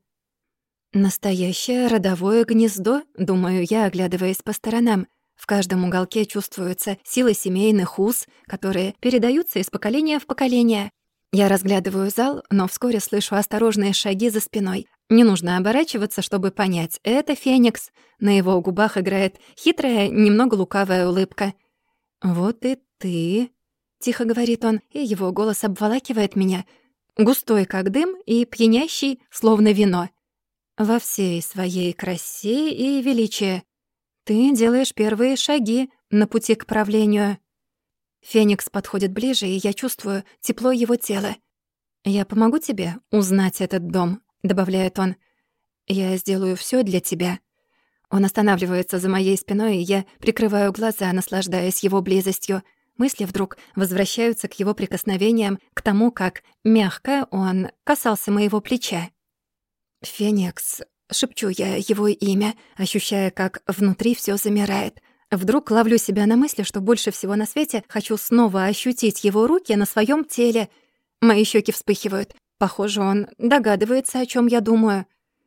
«Настоящее родовое гнездо», — думаю я, оглядываясь по сторонам. В каждом уголке чувствуется сила семейных уз, которые передаются из поколения в поколение. Я разглядываю зал, но вскоре слышу осторожные шаги за спиной. Не нужно оборачиваться, чтобы понять. Это Феникс. На его губах играет хитрая, немного лукавая улыбка. «Вот и ты», — тихо говорит он, и его голос обволакивает меня, густой, как дым, и пьянящий, словно вино. «Во всей своей красе и величии. Ты делаешь первые шаги на пути к правлению». Феникс подходит ближе, и я чувствую тепло его тела. «Я помогу тебе узнать этот дом», — добавляет он. «Я сделаю всё для тебя». Он останавливается за моей спиной, и я прикрываю глаза, наслаждаясь его близостью. Мысли вдруг возвращаются к его прикосновениям, к тому, как мягко он касался моего плеча. «Феникс», — шепчу я его имя, ощущая, как внутри всё замирает. Вдруг ловлю себя на мысли, что больше всего на свете хочу снова ощутить его руки на своём теле. Мои щеки вспыхивают. Похоже, он догадывается, о чём я думаю.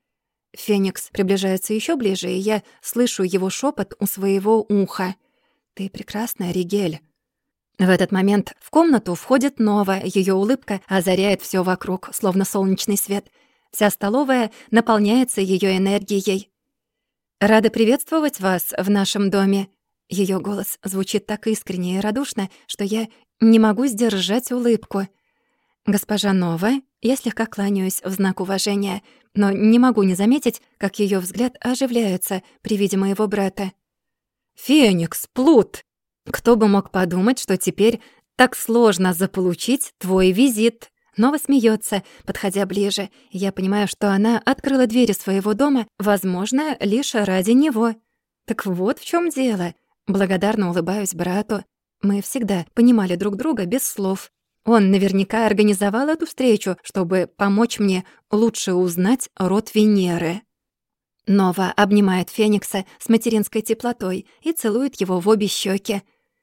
Феникс приближается ещё ближе, и я слышу его шёпот у своего уха. «Ты прекрасна, Ригель». В этот момент в комнату входит Нова. Её улыбка озаряет всё вокруг, словно солнечный свет. Вся столовая наполняется её энергией. «Рада приветствовать вас в нашем доме». Её голос звучит так искренне и радушно, что я не могу сдержать улыбку. «Госпожа Нова», я слегка кланяюсь в знак уважения, но не могу не заметить, как её взгляд оживляется при виде моего брата. «Феникс, плут! Кто бы мог подумать, что теперь так сложно заполучить твой визит?» Нова смеётся, подходя ближе. Я понимаю, что она открыла двери своего дома, возможно, лишь ради него. Так вот в чём дело. Благодарно улыбаюсь брату. Мы всегда понимали друг друга без слов. Он наверняка организовал эту встречу, чтобы помочь мне лучше узнать род Венеры. Нова обнимает Феникса с материнской теплотой и целует его в обе щеки.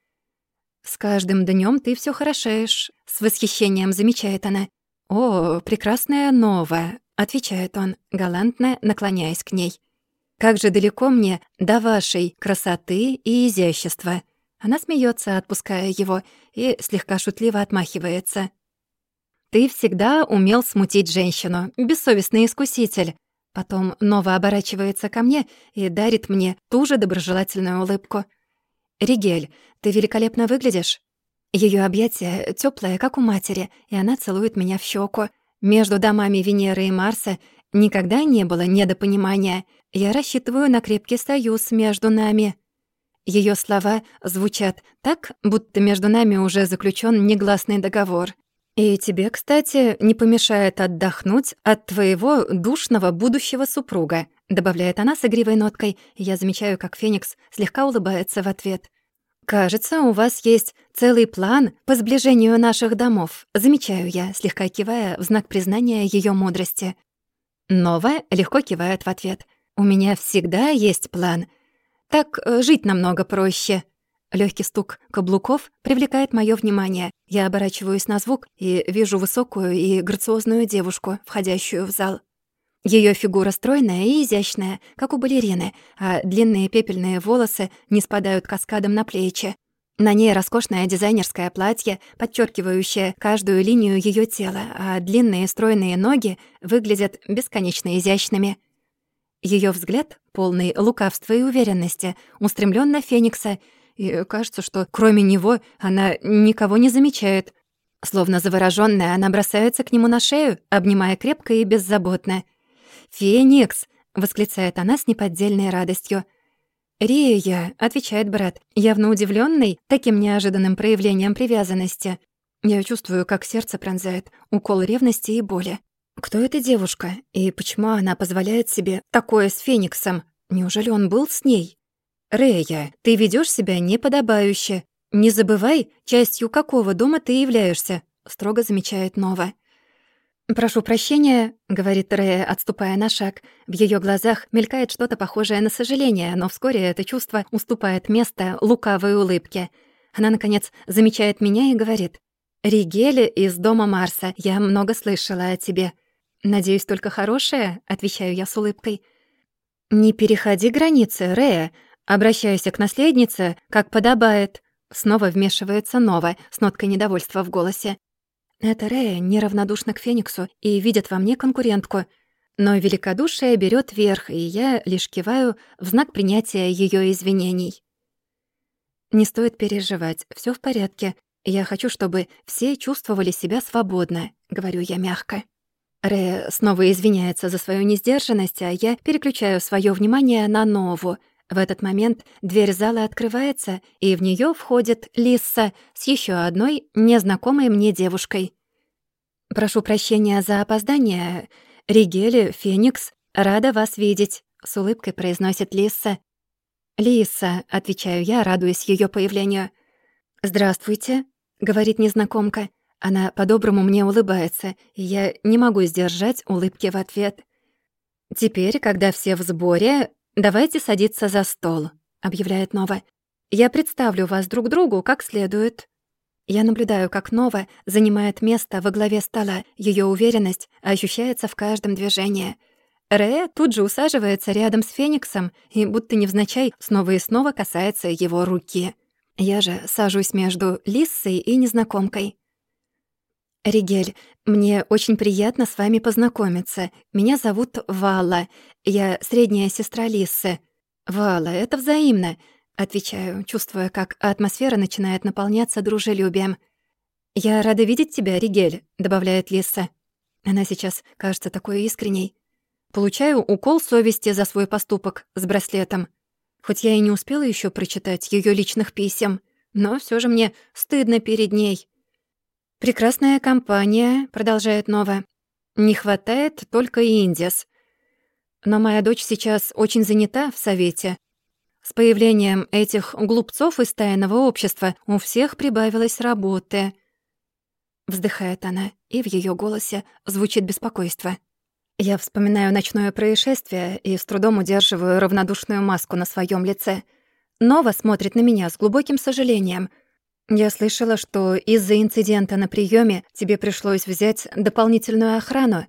«С каждым днём ты всё хорошеешь», — с восхищением замечает она. «О, прекрасная Нова», — отвечает он, галантно наклоняясь к ней. «Как же далеко мне до вашей красоты и изящества. Она смеется, отпуская его, и слегка шутливо отмахивается. «Ты всегда умел смутить женщину, бессовестный искуситель». Потом Нова оборачивается ко мне и дарит мне ту же доброжелательную улыбку. «Ригель, ты великолепно выглядишь». Её объятие тёплое, как у матери, и она целует меня в щеку. Между домами Венеры и Марса никогда не было недопонимания. Я рассчитываю на крепкий союз между нами. Её слова звучат так, будто между нами уже заключён негласный договор. «И тебе, кстати, не помешает отдохнуть от твоего душного будущего супруга», добавляет она с игривой ноткой, и я замечаю, как Феникс слегка улыбается в ответ. «Кажется, у вас есть целый план по сближению наших домов», замечаю я, слегка кивая в знак признания её мудрости. Нова легко кивает в ответ. «У меня всегда есть план. Так жить намного проще». Лёгкий стук каблуков привлекает моё внимание. Я оборачиваюсь на звук и вижу высокую и грациозную девушку, входящую в зал. Её фигура стройная и изящная, как у балерины, а длинные пепельные волосы не спадают каскадом на плечи. На ней роскошное дизайнерское платье, подчеркивающее каждую линию её тела, а длинные стройные ноги выглядят бесконечно изящными. Её взгляд, полный лукавства и уверенности, устремлён на Феникса, и кажется, что кроме него она никого не замечает. Словно заворожённая, она бросается к нему на шею, обнимая крепко и беззаботно. «Феникс!» — восклицает она с неподдельной радостью. «Рия!» — отвечает брат, явно удивлённый таким неожиданным проявлением привязанности. Я чувствую, как сердце пронзает укол ревности и боли. Кто эта девушка? И почему она позволяет себе такое с Фениксом? Неужели он был с ней? «Рея, ты ведёшь себя неподобающе. Не забывай, частью какого дома ты являешься», — строго замечает Нова. «Прошу прощения», — говорит Рея, отступая на шаг. В её глазах мелькает что-то похожее на сожаление, но вскоре это чувство уступает место лукавой улыбке. Она, наконец, замечает меня и говорит: «Ригель из дома Марса, я много слышала о тебе». «Надеюсь, только хорошее», — отвечаю я с улыбкой. «Не переходи границы, Рея. Обращайся к наследнице, как подобает». Снова вмешивается Нова с ноткой недовольства в голосе. Эта Рея неравнодушна к Фениксу и видит во мне конкурентку. Но великодушие берёт верх, и я лишь киваю в знак принятия её извинений. «Не стоит переживать, всё в порядке. Я хочу, чтобы все чувствовали себя свободно», — говорю я мягко. Рея снова извиняется за свою несдержанность, а я переключаю своё внимание на Нову. В этот момент дверь зала открывается, и в неё входит Лисса с ещё одной незнакомой мне девушкой. «Прошу прощения за опоздание. Ригель, Феникс, рада вас видеть», — с улыбкой произносит Лисса. «Лисса», — отвечаю я, радуясь её появлению. «Здравствуйте», — говорит незнакомка. Она по-доброму мне улыбается, и я не могу сдержать улыбки в ответ. «Теперь, когда все в сборе, давайте садиться за стол», — объявляет Нова. «Я представлю вас друг другу как следует». Я наблюдаю, как Нова занимает место во главе стола. Её уверенность ощущается в каждом движении. Рея тут же усаживается рядом с Фениксом и будто невзначай снова и снова касается его руки. Я же сажусь между Лиссой и незнакомкой. «Ригель, мне очень приятно с вами познакомиться. Меня зовут Вала. Я средняя сестра Лиссы». «Вала, это взаимно», — отвечаю, чувствуя, как атмосфера начинает наполняться дружелюбием. «Я рада видеть тебя, Ригель», — добавляет Лисса. Она сейчас кажется такой искренней. Получаю укол совести за свой поступок с браслетом. Хоть я и не успела ещё прочитать её личных писем, но всё же мне стыдно перед ней. «Прекрасная компания», — продолжает Нова. «Не хватает только Индис. Но моя дочь сейчас очень занята в совете. С появлением этих глупцов из тайного общества у всех прибавилось работы». Вздыхает она, и в её голосе звучит беспокойство. Я вспоминаю ночное происшествие и с трудом удерживаю равнодушную маску на своём лице. Нова смотрит на меня с глубоким сожалением. «Я слышала, что из-за инцидента на приёме тебе пришлось взять дополнительную охрану».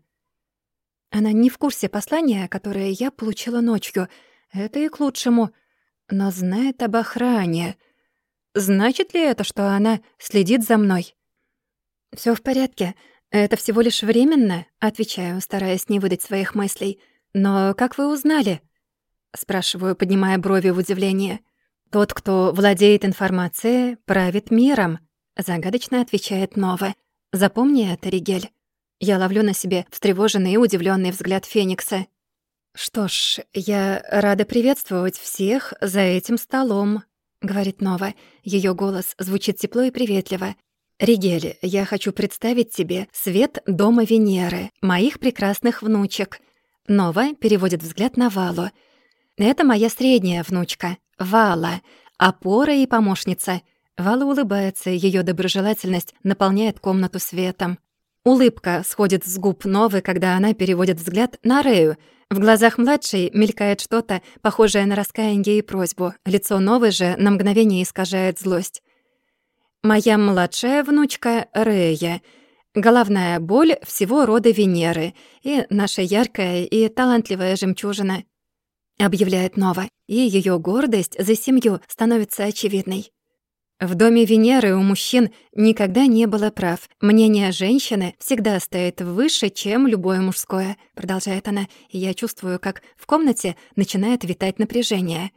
Она не в курсе послания, которое я получила ночью. Это и к лучшему. Но знает об охране. Значит ли это, что она следит за мной? Всё в порядке. Это всего лишь временно», — отвечаю, стараясь не выдать своих мыслей. «Но как вы узнали?» — спрашиваю, поднимая брови в удивлении. «Тот, кто владеет информацией, правит миром», — загадочно отвечает Нова. «Запомни это, Ригель». Я ловлю на себе встревоженный и удивлённый взгляд Феникса. «Что ж, я рада приветствовать всех за этим столом», — говорит Нова. Её голос звучит тепло и приветливо. «Ригель, я хочу представить тебе свет дома Венеры, моих прекрасных внучек». Нова переводит взгляд на Валу. «Это моя средняя внучка, Вала, опора и помощница». Вала улыбается, её доброжелательность наполняет комнату светом. Улыбка сходит с губ Новы, когда она переводит взгляд на Рею. В глазах младшей мелькает что-то, похожее на раскаяние и просьбу. Лицо Новы же на мгновение искажает злость. «Моя младшая внучка Рея. Головная боль всего рода Венеры и наша яркая и талантливая жемчужина», — объявляет Нова, и её гордость за семью становится очевидной. «В доме Венеры у мужчин никогда не было прав. Мнение женщины всегда стоит выше, чем любое мужское», — продолжает она, и я чувствую, как в комнате начинает витать напряжение.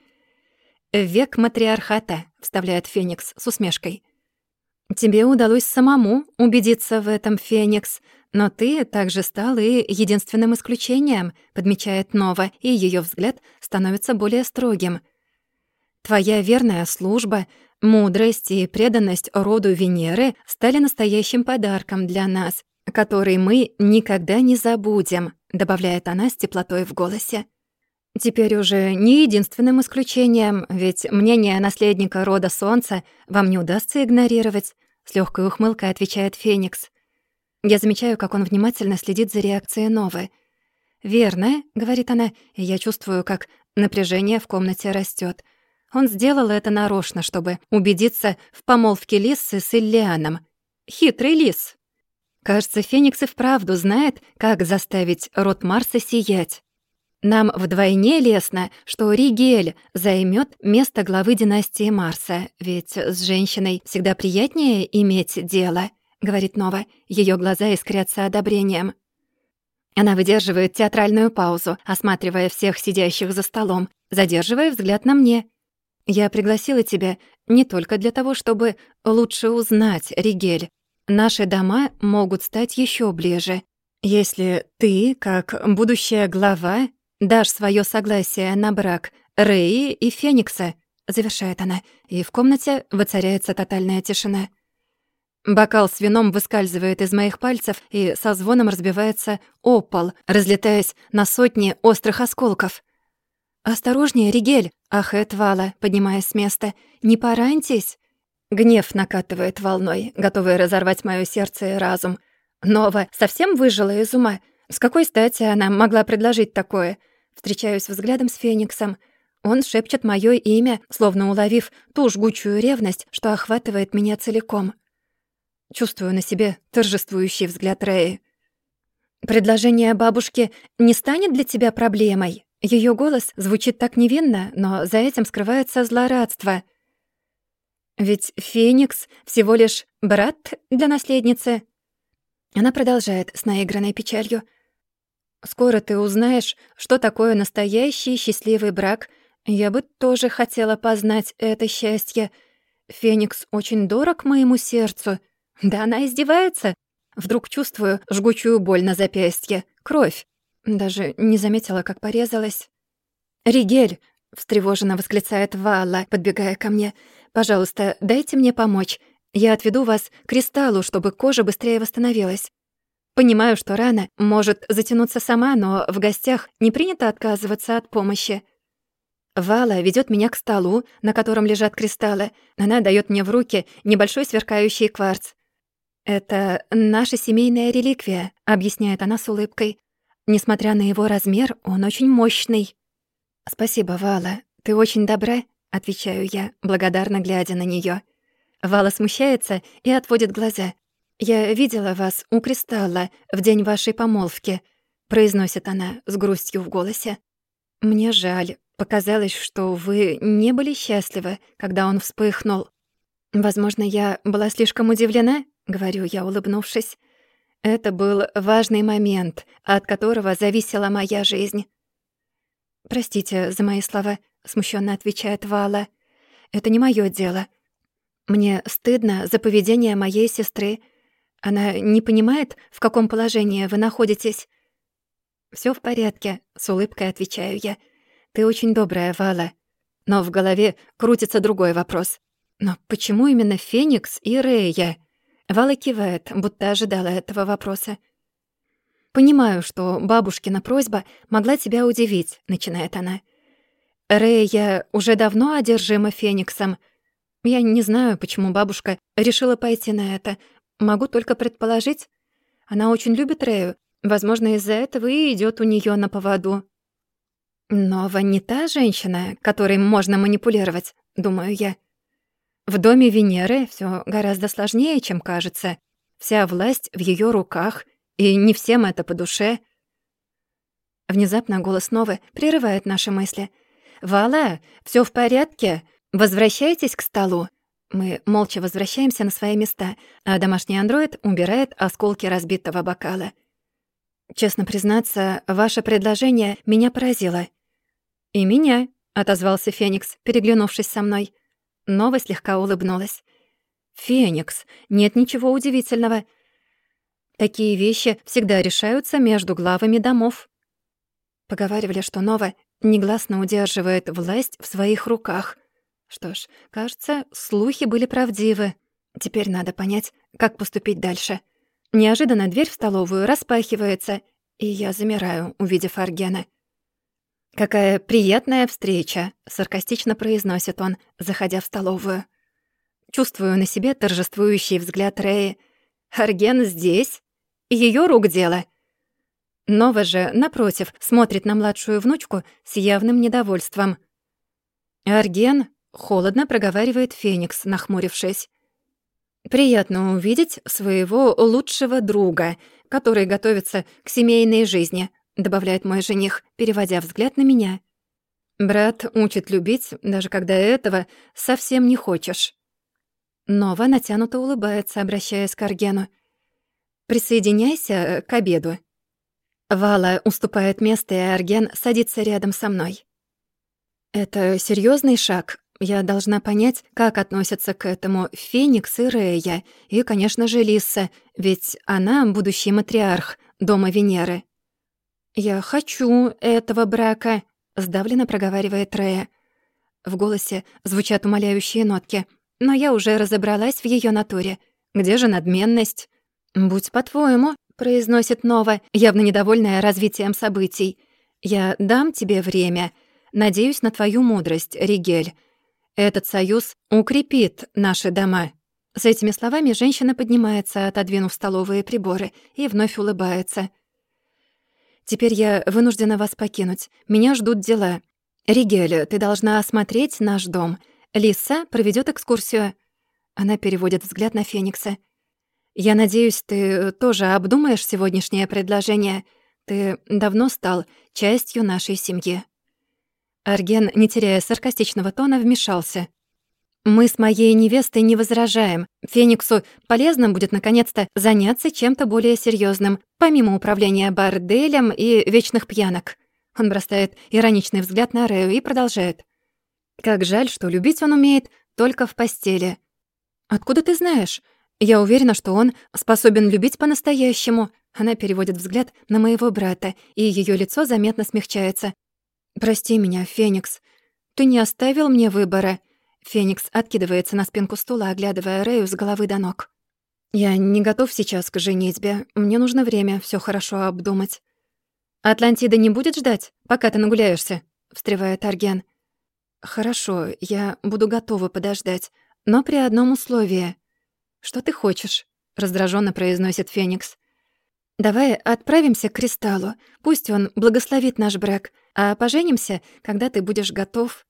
«Век матриархата», — вставляет Феникс с усмешкой. «Тебе удалось самому убедиться в этом, Феникс, но ты также стал и единственным исключением», — подмечает Нова, и её взгляд становится более строгим. «Твоя верная служба, мудрость и преданность роду Венеры стали настоящим подарком для нас, который мы никогда не забудем», — добавляет она с теплотой в голосе. «Теперь уже не единственным исключением, ведь мнение наследника рода Солнца вам не удастся игнорировать», — с лёгкой ухмылкой отвечает Феникс. Я замечаю, как он внимательно следит за реакцией Новы. «Верно», — говорит она, и я чувствую, как напряжение в комнате растёт. Он сделал это нарочно, чтобы убедиться в помолвке Лиссы с Иллианом. Хитрый лис. Кажется, Феникс и вправду знает, как заставить род Марса сиять. Нам вдвойне лестно, что Ригель займёт место главы династии Марса, ведь с женщиной всегда приятнее иметь дело, говорит Нова. Её глаза искрятся одобрением. Она выдерживает театральную паузу, осматривая всех сидящих за столом, задерживая взгляд на мне. «Я пригласила тебя не только для того, чтобы лучше узнать, Ригель. Наши дома могут стать ещё ближе. Если ты, как будущая глава, дашь своё согласие на брак Реи и Феникса», — завершает она, и в комнате воцаряется тотальная тишина. Бокал с вином выскальзывает из моих пальцев и со звоном разбивается о пол, разлетаясь на сотни острых осколков. «Осторожнее, Ригель!» — ахает Вала, поднимаясь с места. «Не пораньтесь!» Гнев накатывает волной, готовый разорвать моё сердце и разум. Нова совсем выжила из ума. С какой стати она могла предложить такое? Встречаюсь взглядом с Фениксом. Он шепчет моё имя, словно уловив ту жгучую ревность, что охватывает меня целиком. Чувствую на себе торжествующий взгляд Реи. «Предложение бабушки не станет для тебя проблемой?» Её голос звучит так невинно, но за этим скрывается злорадство. «Ведь Феникс всего лишь брат для наследницы». Она продолжает с наигранной печалью. «Скоро ты узнаешь, что такое настоящий счастливый брак. Я бы тоже хотела познать это счастье. Феникс очень дорог моему сердцу». Да она издевается. Вдруг чувствую жгучую боль на запястье. Кровь. Даже не заметила, как порезалась. «Ригель!» — встревоженно восклицает Валла, подбегая ко мне. «Пожалуйста, дайте мне помочь. Я отведу вас к кристаллу, чтобы кожа быстрее восстановилась. Понимаю, что рана может затянуться сама, но в гостях не принято отказываться от помощи». Вала ведёт меня к столу, на котором лежат кристаллы. Она даёт мне в руки небольшой сверкающий кварц. «Это наша семейная реликвия», — объясняет она с улыбкой. «Несмотря на его размер, он очень мощный». «Спасибо, Вала. Ты очень добра», — отвечаю я, благодарно глядя на неё. Вала смущается и отводит глаза. «Я видела вас у кристалла в день вашей помолвки», — произносит она с грустью в голосе. «Мне жаль. Показалось, что вы не были счастливы, когда он вспыхнул». «Возможно, я была слишком удивлена», — говорю я, улыбнувшись. «Это был важный момент, от которого зависела моя жизнь». «Простите за мои слова», — смущенно отвечает Вала. «Это не моё дело. Мне стыдно за поведение моей сестры. Она не понимает, в каком положении вы находитесь». «Всё в порядке», — с улыбкой отвечаю я. «Ты очень добрая, Вала». Но в голове крутится другой вопрос. «Но почему именно Феникс и Рэя?» Вала кивает, будто ожидала этого вопроса. «Понимаю, что бабушкина просьба могла тебя удивить», — начинает она. «Рэя уже давно одержима Фениксом. Я не знаю, почему бабушка решила пойти на это. Могу только предположить. Она очень любит Рэю. Возможно, из-за этого и идёт у неё на поводу». «Нова не та женщина, которой можно манипулировать», — думаю я. В доме Венеры всё гораздо сложнее, чем кажется. Вся власть в её руках, и не всем это по душе. Внезапно голос Новы прерывает наши мысли. «Вала, всё в порядке? Возвращайтесь к столу». Мы молча возвращаемся на свои места, а домашний андроид убирает осколки разбитого бокала. «Честно признаться, ваше предложение меня поразило». «И меня», — отозвался Феникс, переглянувшись со мной. Нова слегка улыбнулась. «Феникс, нет ничего удивительного. Такие вещи всегда решаются между главами домов». Поговаривали, что Нова негласно удерживает власть в своих руках. Что ж, кажется, слухи были правдивы. Теперь надо понять, как поступить дальше. Неожиданно дверь в столовую распахивается, и я замираю, увидев Аргена. «Какая приятная встреча», — саркастично произносит он, заходя в столовую. Чувствую на себе торжествующий взгляд Рэи. «Арген здесь? Её рук дело». Нова же, напротив, смотрит на младшую внучку с явным недовольством. «Арген», — холодно проговаривает Феникс, нахмурившись. «Приятно увидеть своего лучшего друга, который готовится к семейной жизни», — добавляет мой жених, переводя взгляд на меня. «Брат учит любить, даже когда этого совсем не хочешь». Нова натянуто улыбается, обращаясь к Аргену. «Присоединяйся к обеду». Вала уступает место, и Арген садится рядом со мной. «Это серьёзный шаг. Я должна понять, как относятся к этому Феникс и Рэя, и, конечно же, Лисса, ведь она будущий матриарх дома Венеры». «Я хочу этого брака», — сдавленно проговаривает Рэя. В голосе звучат умоляющие нотки, но я уже разобралась в её натуре. Где же надменность? «Будь по-твоему», — произносит Нова, явно недовольная развитием событий. «Я дам тебе время. Надеюсь на твою мудрость, Ригель. Этот союз укрепит наши дома». С этими словами женщина поднимается, отодвинув столовые приборы, и вновь улыбается. «Теперь я вынуждена вас покинуть. Меня ждут дела. Ригель, ты должна осмотреть наш дом. Лиса проведёт экскурсию». Она переводит взгляд на Феникса. «Я надеюсь, ты тоже обдумаешь сегодняшнее предложение. Ты давно стал частью нашей семьи». Арген, не теряя саркастичного тона, вмешался. «Мы с моей невестой не возражаем. Фениксу полезно будет наконец-то заняться чем-то более серьёзным, помимо управления борделем и вечных пьянок». Он бросает ироничный взгляд на Рэю и продолжает. «Как жаль, что любить он умеет только в постели». «Откуда ты знаешь? Я уверена, что он способен любить по-настоящему». Она переводит взгляд на моего брата, и её лицо заметно смягчается. «Прости меня, Феникс. Ты не оставил мне выбора». Феникс откидывается на спинку стула, оглядывая Рэю с головы до ног. «Я не готов сейчас к женитьбе. Мне нужно время всё хорошо обдумать». «Атлантида не будет ждать, пока ты нагуляешься?» — встревает Арген. «Хорошо, я буду готова подождать, но при одном условии». «Что ты хочешь?» — раздражённо произносит Феникс. «Давай отправимся к Кристаллу. Пусть он благословит наш брак, а поженимся, когда ты будешь готов».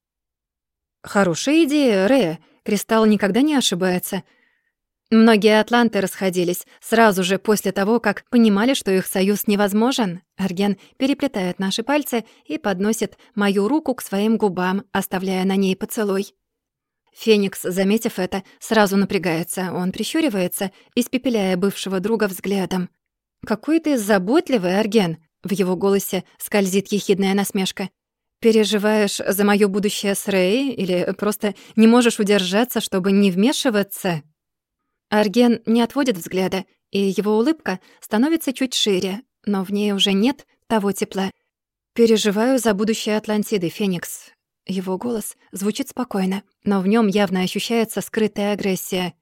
«Хорошая идея, Рэя. Кристалл никогда не ошибается». Многие атланты расходились сразу же после того, как понимали, что их союз невозможен. Арген переплетает наши пальцы и подносит мою руку к своим губам, оставляя на ней поцелуй. Феникс, заметив это, сразу напрягается. Он прищуривается, испепеляя бывшего друга взглядом. «Какой ты заботливый, Арген!» В его голосе скользит ехидная насмешка. «Переживаешь за моё будущее с Рэй или просто не можешь удержаться, чтобы не вмешиваться?» Арген не отводит взгляда, и его улыбка становится чуть шире, но в ней уже нет того тепла. «Переживаю за будущее Атлантиды, Феникс». Его голос звучит спокойно, но в нём явно ощущается скрытая агрессия.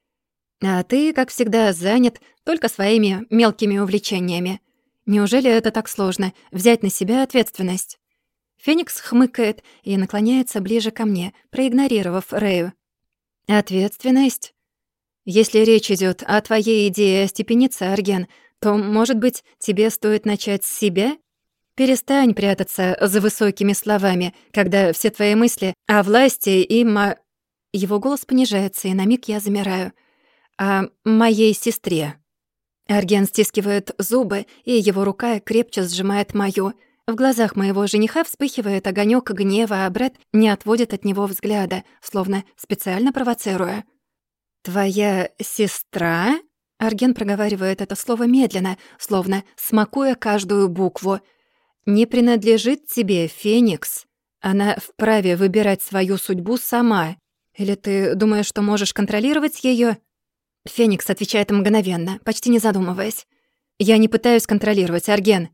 «А ты, как всегда, занят только своими мелкими увлечениями. Неужели это так сложно — взять на себя ответственность?» Феникс хмыкает и наклоняется ближе ко мне, проигнорировав Рэю. «Ответственность? Если речь идёт о твоей идее остепениться, Арген, то, может быть, тебе стоит начать с себя? Перестань прятаться за высокими словами, когда все твои мысли о власти и Его голос понижается, и на миг я замираю. «О моей сестре». Арген стискивает зубы, и его рука крепче сжимает мою. В глазах моего жениха вспыхивает огонёк гнева, а Брэд не отводит от него взгляда, словно специально провоцируя. «Твоя сестра?» Арген проговаривает это слово медленно, словно смакуя каждую букву. «Не принадлежит тебе, Феникс. Она вправе выбирать свою судьбу сама. Или ты думаешь, что можешь контролировать её?» Феникс отвечает мгновенно, почти не задумываясь. «Я не пытаюсь контролировать, Арген».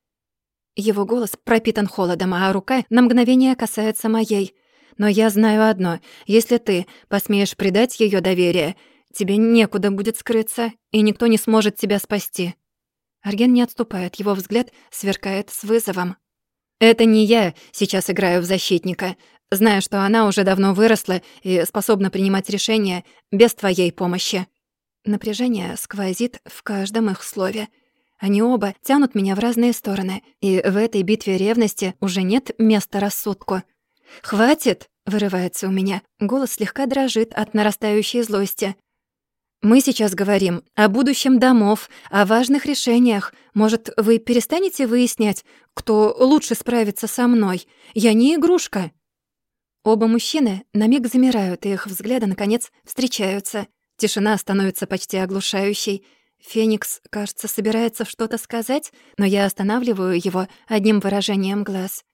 Его голос пропитан холодом, а рука на мгновение касается моей. «Но я знаю одно. Если ты посмеешь предать её доверие, тебе некуда будет скрыться, и никто не сможет тебя спасти». Арген не отступает, его взгляд сверкает с вызовом. «Это не я сейчас играю в защитника, зная, что она уже давно выросла и способна принимать решения без твоей помощи». Напряжение сквозит в каждом их слове. Они оба тянут меня в разные стороны, и в этой битве ревности уже нет места рассудку. «Хватит!» — вырывается у меня. Голос слегка дрожит от нарастающей злости. «Мы сейчас говорим о будущем домов, о важных решениях. Может, вы перестанете выяснять, кто лучше справится со мной? Я не игрушка». Оба мужчины на миг замирают, и их взгляды, наконец, встречаются. Тишина становится почти оглушающей. Феникс, кажется, собирается что-то сказать, но я останавливаю его одним выражением глаз.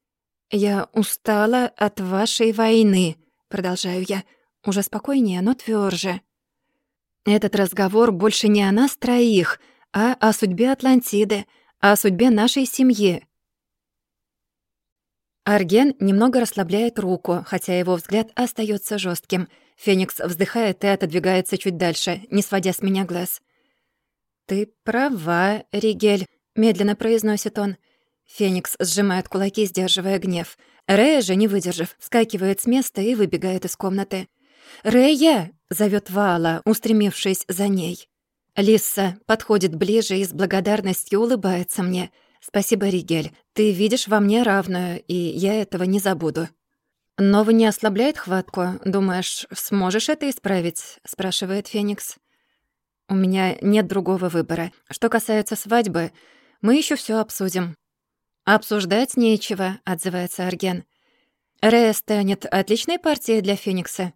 «Я устала от вашей войны», — продолжаю я, уже спокойнее, но твёрже. «Этот разговор больше не о нас троих, а о судьбе Атлантиды, о судьбе нашей семьи». Арген немного расслабляет руку, хотя его взгляд остаётся жёстким. Феникс вздыхает и отодвигается чуть дальше, не сводя с меня глаз. «Ты права, Ригель», — медленно произносит он. Феникс сжимает кулаки, сдерживая гнев. Рэя же, не выдержав, вскакивает с места и выбегает из комнаты. «Рэя!» — зовёт Ваала, устремившись за ней. Лисса подходит ближе и с благодарностью улыбается мне. «Спасибо, Ригель. Ты видишь во мне равную, и я этого не забуду». «Нова не ослабляет хватку? Думаешь, сможешь это исправить?» — спрашивает Феникс. «У меня нет другого выбора. Что касается свадьбы, мы ещё всё обсудим». «Обсуждать нечего», — отзывается Арген. «Рэя станет отличной партией для Феникса».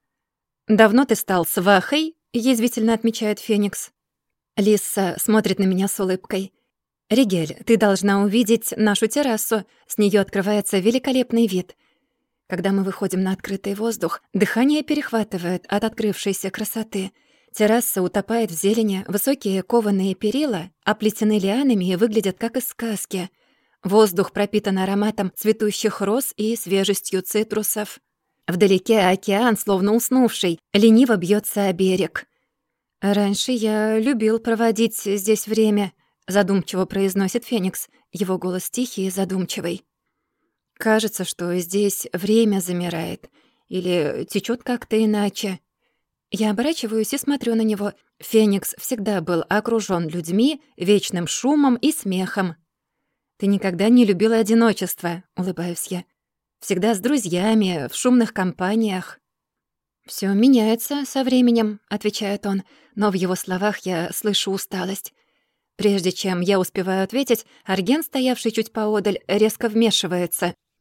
«Давно ты стал свахой?» — язвительно отмечает Феникс. Лисса смотрит на меня с улыбкой. «Ригель, ты должна увидеть нашу террасу. С неё открывается великолепный вид». Когда мы выходим на открытый воздух, дыхание перехватывает от открывшейся красоты. Терраса утопает в зелени, высокие кованые перила оплетены лианами и выглядят как из сказки. Воздух пропитан ароматом цветущих роз и свежестью цитрусов. Вдалеке океан, словно уснувший, лениво бьётся о берег. «Раньше я любил проводить здесь время», — задумчиво произносит Феникс. Его голос тихий и задумчивый. «Кажется, что здесь время замирает. Или течёт как-то иначе». Я оборачиваюсь и смотрю на него. Феникс всегда был окружён людьми, вечным шумом и смехом. «Ты никогда не любила одиночество», — улыбаюсь я. «Всегда с друзьями, в шумных компаниях». «Всё меняется со временем», — отвечает он, но в его словах я слышу усталость. Прежде чем я успеваю ответить, Арген, стоявший чуть поодаль, резко вмешивается.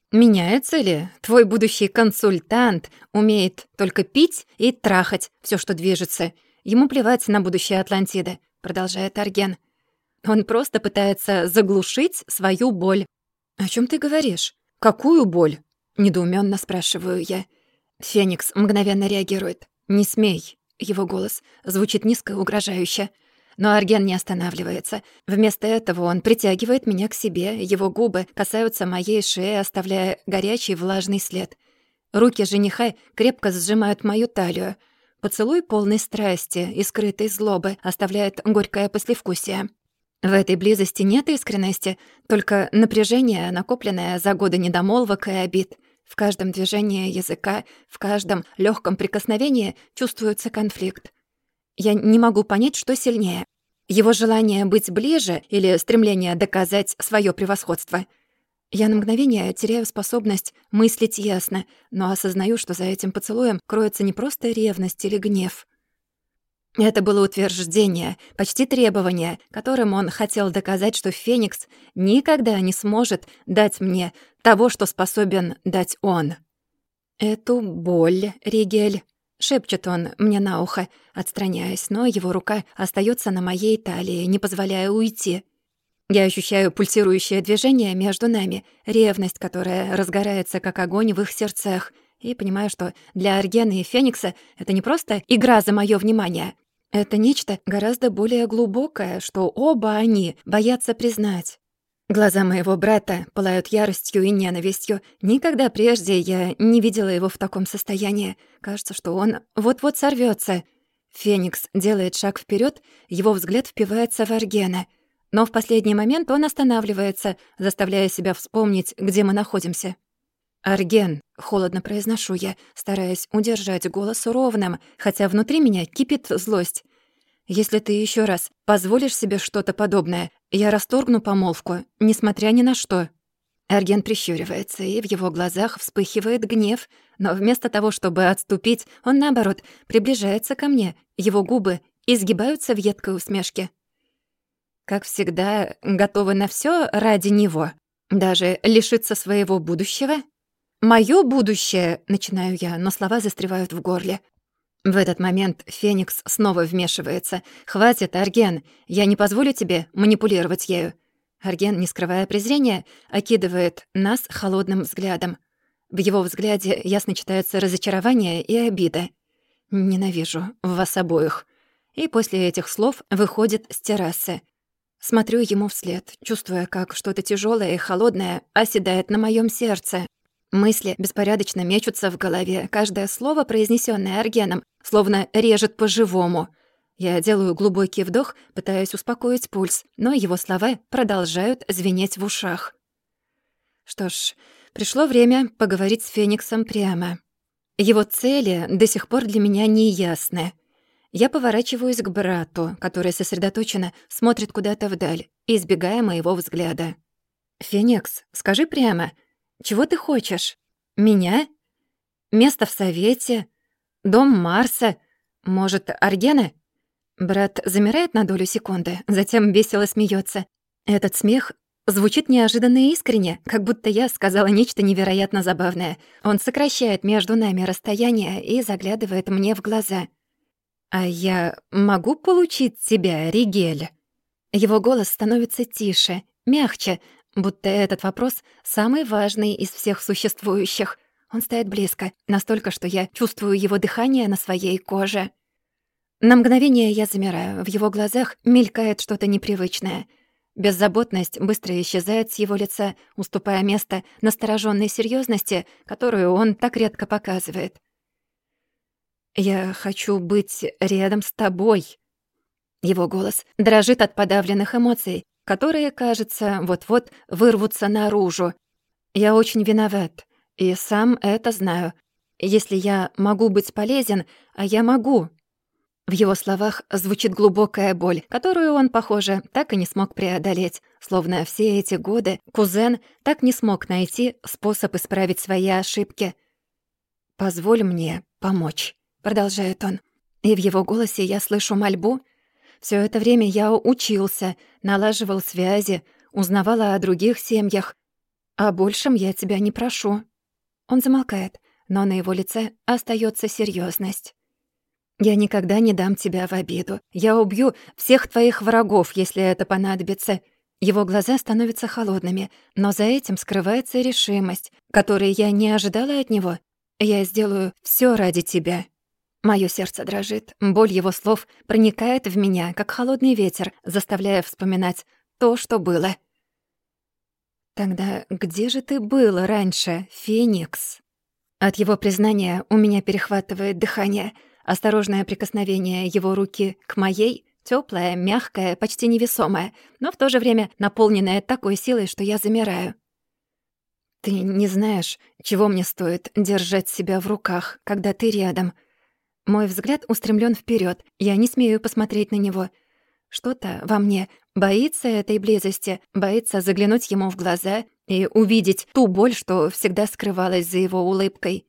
Меняется ли? Твой будущий консультант умеет только пить и трахать все, что движется. Ему плевать на будущее Атлантиды», — продолжает Арген. «Он просто пытается заглушить свою боль». «О чем ты говоришь? Какую боль?» — недоуменно спрашиваю я. Феникс мгновенно реагирует. «Не смей». Его голос звучит низко и угрожающе. Но Арген не останавливается. Вместо этого он притягивает меня к себе, его губы касаются моей шеи, оставляя горячий влажный след. Руки жениха крепко сжимают мою талию. Поцелуй полной страсти и скрытой злобы оставляет горькое послевкусие. В этой близости нет искренности, только напряжение, накопленное за годы недомолвок и обид. В каждом движении языка, в каждом легком прикосновении чувствуется конфликт. Я не могу понять, что сильнее. Его желание быть ближе или стремление доказать свое превосходство. Я на мгновение теряю способность мыслить ясно, но осознаю, что за этим поцелуем кроется не просто ревность или гнев. Это было утверждение, почти требование, которым он хотел доказать, что Феникс никогда не сможет дать мне того, что способен дать он. «Эту боль, Ригель», — шепчет он мне на ухо, отстраняясь, но его рука остается на моей талии, не позволяя уйти. Я ощущаю пульсирующее движение между нами, ревность, которая разгорается, как огонь в их сердцах, и понимаю, что для Аргена и Феникса это не просто игра за моё внимание. Это нечто гораздо более глубокое, что оба они боятся признать. Глаза моего брата пылают яростью и ненавистью. Никогда прежде я не видела его в таком состоянии. Кажется, что он вот-вот сорвётся. Феникс делает шаг вперёд, его взгляд впивается в Аргена. Но в последний момент он останавливается, заставляя себя вспомнить, где мы находимся. «Арген», — холодно произношу я, стараясь удержать голос ровным, хотя внутри меня кипит злость. «Если ты ещё раз позволишь себе что-то подобное, я расторгну помолвку, несмотря ни на что». Арген прищуривается, и в его глазах вспыхивает гнев, но вместо того, чтобы отступить, он, наоборот, приближается ко мне, его губы изгибаются в едкой усмешке. «Как всегда, готова на всё ради него, даже лишиться своего будущего?» «Моё будущее», — начинаю я, но слова застревают в горле. В этот момент Феникс снова вмешивается. «Хватит, Арген, я не позволю тебе манипулировать ею». Арген, не скрывая презрения, окидывает нас холодным взглядом. В его взгляде ясно читается разочарование и обида. «Ненавижу вас обоих». И после этих слов выходит с террасы. Смотрю ему вслед, чувствуя, как что-то тяжёлое и холодное оседает на моём сердце. Мысли беспорядочно мечутся в голове. Каждое слово, произнесённое Аргеном, словно режет по-живому. Я делаю глубокий вдох, пытаясь успокоить пульс, но его слова продолжают звенеть в ушах. Что ж, пришло время поговорить с Фениксом прямо. Его цели до сих пор для меня не ясны. Я поворачиваюсь к брату, который сосредоточенно смотрит куда-то вдаль, избегая моего взгляда. «Феникс, скажи прямо, чего ты хочешь? Меня? Место в совете? Дом Марса? Может, Аргена?» Брат замирает на долю секунды, затем весело смеётся. Этот смех звучит неожиданно и искренне, как будто я сказала нечто невероятно забавное. Он сокращает между нами расстояние и заглядывает мне в глаза. «А я могу получить тебя, Ригель?» Его голос становится тише, мягче, будто этот вопрос самый важный из всех существующих. Он стоит близко, настолько, что я чувствую его дыхание на своей коже. На мгновение я замираю, в его глазах мелькает что-то непривычное. Беззаботность быстро исчезает с его лица, уступая место настороженной серьезности, которую он так редко показывает. «Я хочу быть рядом с тобой». Его голос дрожит от подавленных эмоций, которые, кажется, вот-вот вырвутся наружу. Я очень виноват, и сам это знаю. Если я могу быть полезен, а я могу. В его словах звучит глубокая боль, которую он, похоже, так и не смог преодолеть. Словно все эти годы кузен так не смог найти способ исправить свои ошибки. «Позволь мне помочь», — продолжает он. И в его голосе я слышу мольбу. Все это время я учился, налаживал связи, узнавала о других семьях. «О большем я тебя не прошу». Он замолкает, но на его лице остаётся серьёзность. «Я никогда не дам тебя в обиду. Я убью всех твоих врагов, если это понадобится». Его глаза становятся холодными, но за этим скрывается решимость, которой я не ожидала от него. «Я сделаю всё ради тебя». Моё сердце дрожит, боль его слов проникает в меня, как холодный ветер, заставляя вспоминать то, что было. «Тогда где же ты был раньше, Феникс?» От его признания у меня перехватывает дыхание. Осторожное прикосновение его руки к моей — тёплое, мягкое, почти невесомое, но в то же время наполненное такой силой, что я замираю. «Ты не знаешь, чего мне стоит держать себя в руках, когда ты рядом». Мой взгляд устремлен вперед. Я не смею посмотреть на него. Что-то во мне боится этой близости, боится заглянуть ему в глаза и увидеть ту боль, что всегда скрывалась за его улыбкой.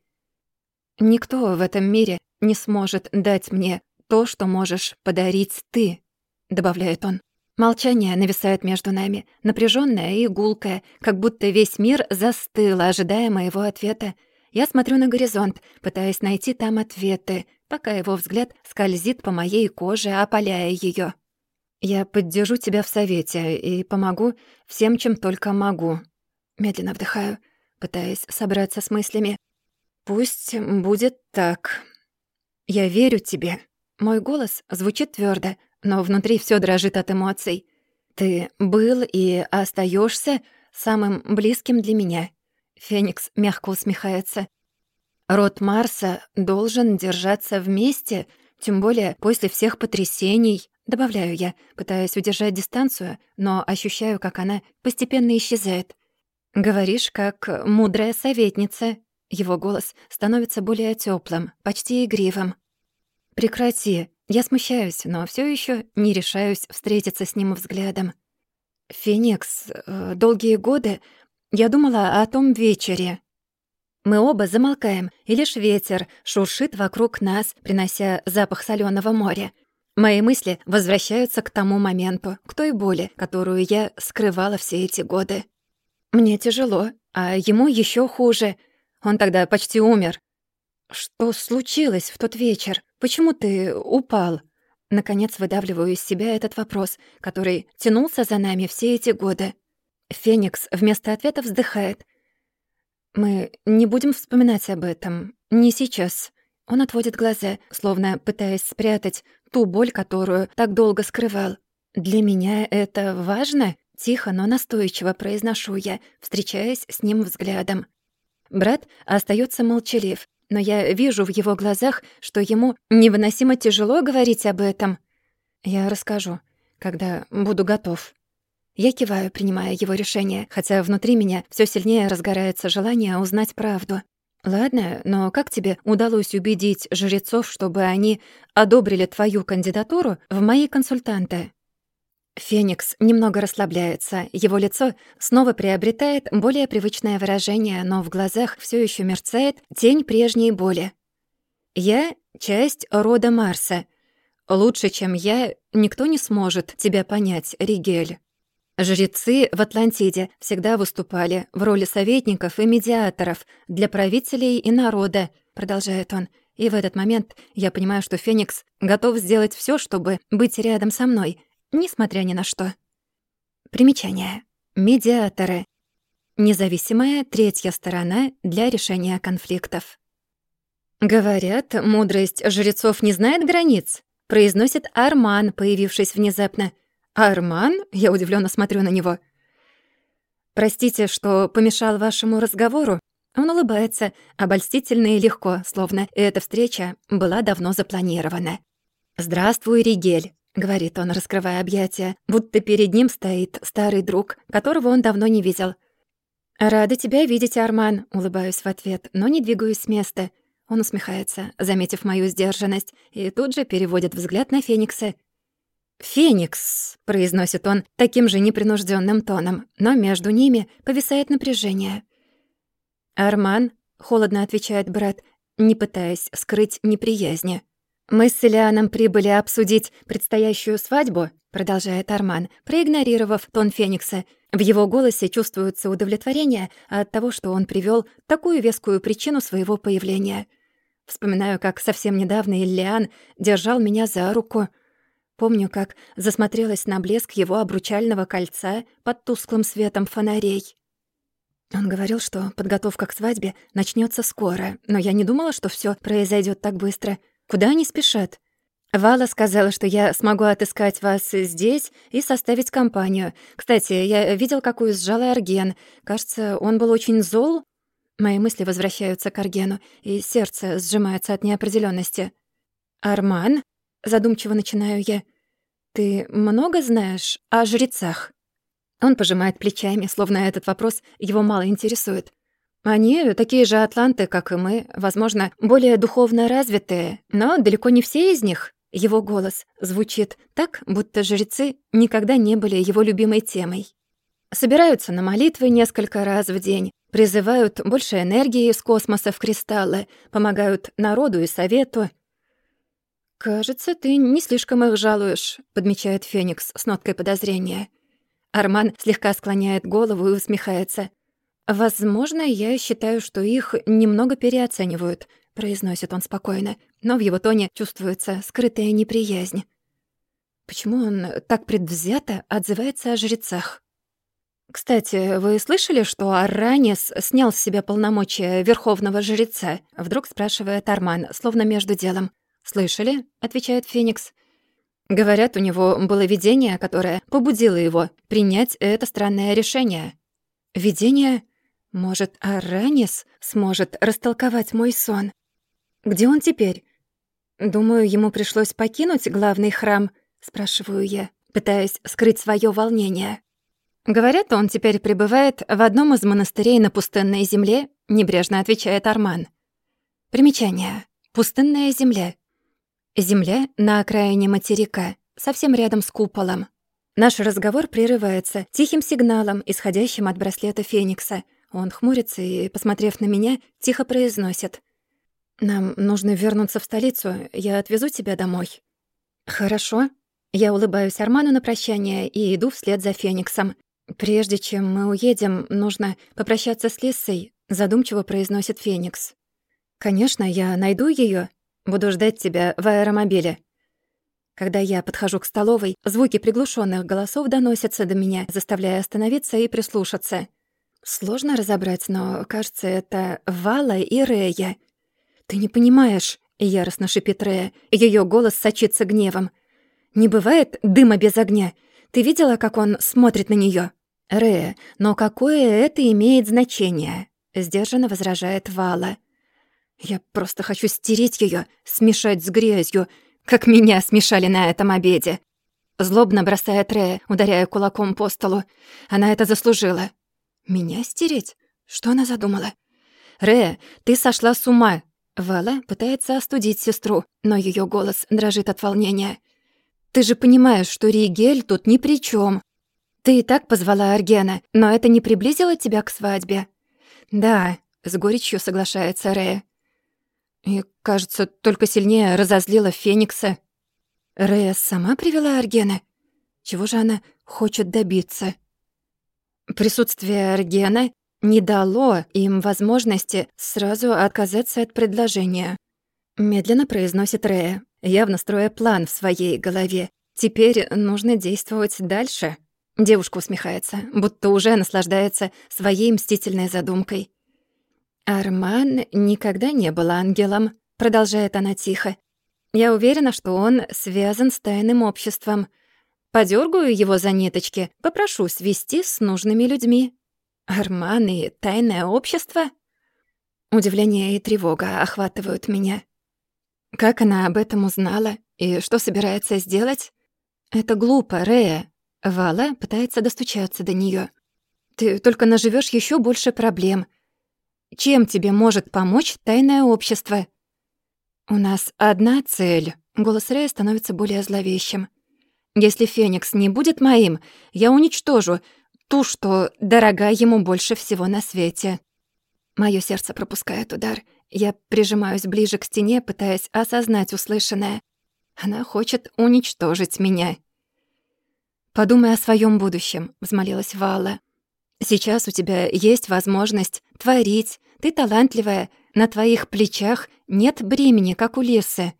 «Никто в этом мире не сможет дать мне то, что можешь подарить ты», — добавляет он. Молчание нависает между нами, напряжённое и гулкое, как будто весь мир застыл, ожидая моего ответа. Я смотрю на горизонт, пытаясь найти там ответы, пока его взгляд скользит по моей коже, опаляя её. «Я поддержу тебя в совете и помогу всем, чем только могу». Медленно вдыхаю, пытаясь собраться с мыслями. «Пусть будет так. Я верю тебе». Мой голос звучит твёрдо, но внутри всё дрожит от эмоций. «Ты был и остаёшься самым близким для меня». Феникс мягко усмехается. «Род Марса должен держаться вместе, тем более после всех потрясений», добавляю я, пытаясь удержать дистанцию, но ощущаю, как она постепенно исчезает. «Говоришь, как мудрая советница». Его голос становится более тёплым, почти игривым. «Прекрати». Я смущаюсь, но всё ещё не решаюсь встретиться с ним взглядом. «Феникс, долгие годы я думала о том вечере». Мы оба замолкаем, и лишь ветер шуршит вокруг нас, принося запах солёного моря. Мои мысли возвращаются к тому моменту, к той боли, которую я скрывала все эти годы. Мне тяжело, а ему ещё хуже. Он тогда почти умер. «Что случилось в тот вечер? Почему ты упал?» Наконец выдавливаю из себя этот вопрос, который тянулся за нами все эти годы. Феникс вместо ответа вздыхает. «Мы не будем вспоминать об этом. Не сейчас». Он отводит глаза, словно пытаясь спрятать ту боль, которую так долго скрывал. «Для меня это важно?» Тихо, но настойчиво произношу я, встречаясь с ним взглядом. Брат остаётся молчалив, но я вижу в его глазах, что ему невыносимо тяжело говорить об этом. «Я расскажу, когда буду готов». Я киваю, принимая его решение, хотя внутри меня всё сильнее разгорается желание узнать правду. «Ладно, но как тебе удалось убедить жрецов, чтобы они одобрили твою кандидатуру в мои консультанты?» Феникс немного расслабляется, его лицо снова приобретает более привычное выражение, но в глазах всё ещё мерцает тень прежней боли. «Я — часть рода Марса. Лучше, чем я, никто не сможет тебя понять, Ригель. Жрецы в Атлантиде всегда выступали в роли советников и медиаторов для правителей и народа», — продолжает он. И в этот момент я понимаю, что Феникс готов сделать всё, чтобы быть рядом со мной, несмотря ни на что. Примечание. Медиаторы. Независимая третья сторона для решения конфликтов. «Говорят, мудрость жрецов не знает границ», — произносит Арман, появившись внезапно. «Арман?» — я удивлённо смотрю на него. «Простите, что помешал вашему разговору?» Он улыбается, обольстительно и легко, словно эта встреча была давно запланирована. «Здравствуй, Ригель», — говорит он, раскрывая объятия, будто перед ним стоит старый друг, которого он давно не видел. «Рада тебя видеть, Арман», — улыбаюсь в ответ, но не двигаюсь с места. Он усмехается, заметив мою сдержанность, и тут же переводит взгляд на Феникса. «Феникс», — произносит он таким же непринуждённым тоном, но между ними повисает напряжение. «Арман», — холодно отвечает брат, не пытаясь скрыть неприязни. «Мы с Элианом прибыли обсудить предстоящую свадьбу», — продолжает Арман, проигнорировав тон Феникса. В его голосе чувствуется удовлетворение от того, что он привёл такую вескую причину своего появления. Вспоминаю, как совсем недавно Элиан держал меня за руку. Помню, как засмотрелась на блеск его обручального кольца под тусклым светом фонарей. Он говорил, что подготовка к свадьбе начнётся скоро, но я не думала, что всё произойдёт так быстро. Куда они спешат? Вала сказала, что я смогу отыскать вас здесь и составить компанию. Кстати, я видел, какую сжала Арген. Кажется, он был очень зол. Мои мысли возвращаются к Аргену, и сердце сжимается от неопределённости. «Арман?» — задумчиво начинаю я. «Ты много знаешь о жрецах?» Он пожимает плечами, словно этот вопрос его мало интересует. «Они такие же атланты, как и мы, возможно, более духовно развитые, но далеко не все из них». Его голос звучит так, будто жрецы никогда не были его любимой темой. Собираются на молитвы несколько раз в день, призывают больше энергии из космоса в кристаллы, помогают народу и совету. «Кажется, ты не слишком их жалуешь», — подмечает Феникс с ноткой подозрения. Арман слегка склоняет голову и усмехается. «Возможно, я считаю, что их немного переоценивают», — произносит он спокойно, но в его тоне чувствуется скрытая неприязнь. Почему он так предвзято отзывается о жрецах? «Кстати, вы слышали, что Арранис снял с себя полномочия верховного жреца?» — вдруг спрашивает Арман, словно между делом. «Слышали?» — отвечает Феникс. «Говорят, у него было видение, которое побудило его принять это странное решение». «Видение? Может, Арранис сможет растолковать мой сон? Где он теперь?» «Думаю, ему пришлось покинуть главный храм», — спрашиваю я, пытаясь скрыть своё волнение. «Говорят, он теперь пребывает в одном из монастырей на пустынной земле», — небрежно отвечает Арман. Примечание. Пустынная земля. Земля на окраине материка, совсем рядом с куполом. Наш разговор прерывается тихим сигналом, исходящим от браслета Феникса. Он хмурится и, посмотрев на меня, тихо произносит: «Нам нужно вернуться в столицу, я отвезу тебя домой». «Хорошо». Я улыбаюсь Арману на прощание и иду вслед за Фениксом. «Прежде чем мы уедем, нужно попрощаться с Лиссой», — задумчиво произносит Феникс. «Конечно, я найду её. Буду ждать тебя в аэромобиле». Когда я подхожу к столовой, звуки приглушённых голосов доносятся до меня, заставляя остановиться и прислушаться. Сложно разобрать, но, кажется, это Вала и Рея. «Ты не понимаешь», — яростно шипит Рея, её голос сочится гневом. «Не бывает дыма без огня. Ты видела, как он смотрит на неё?» «Рея, но какое это имеет значение?» — сдержанно возражает Вала. «Я просто хочу стереть её, смешать с грязью, как меня смешали на этом обеде». Злобно бросает Рея, ударяя кулаком по столу. «Она это заслужила». «Меня стереть? Что она задумала?» «Рея, ты сошла с ума!» Вала пытается остудить сестру, но её голос дрожит от волнения. «Ты же понимаешь, что Ригель тут ни при чём. Ты и так позвала Аргена, но это не приблизило тебя к свадьбе». «Да», — с горечью соглашается Рея. «И, кажется, только сильнее разозлила Феникса». «Рея сама привела Аргена? Чего же она хочет добиться?» «Присутствие Аргена не дало им возможности сразу отказаться от предложения», — медленно произносит Рея, явно строя план в своей голове. «Теперь нужно действовать дальше». Девушка усмехается, будто уже наслаждается своей мстительной задумкой. «Арман никогда не был ангелом», — продолжает она тихо. «Я уверена, что он связан с тайным обществом. Подёргаю его за ниточки, попрошу свести с нужными людьми». «Арман и тайное общество?» Удивление и тревога охватывают меня. Как она об этом узнала и что собирается сделать? «Это глупо, Рея». Вала пытается достучаться до неё. «Ты только наживёшь ещё больше проблем. Чем тебе может помочь тайное общество?» «У нас одна цель». Голос Рея становится более зловещим. «Если Феникс не будет моим, я уничтожу ту, что дорога ему больше всего на свете». Моё сердце пропускает удар, Я прижимаюсь ближе к стене, пытаясь осознать услышанное. Она хочет уничтожить меня. «Подумай о своем будущем», — взмолилась Валла. «Сейчас у тебя есть возможность творить. Ты талантливая, на твоих плечах нет бремени, как у Лисы.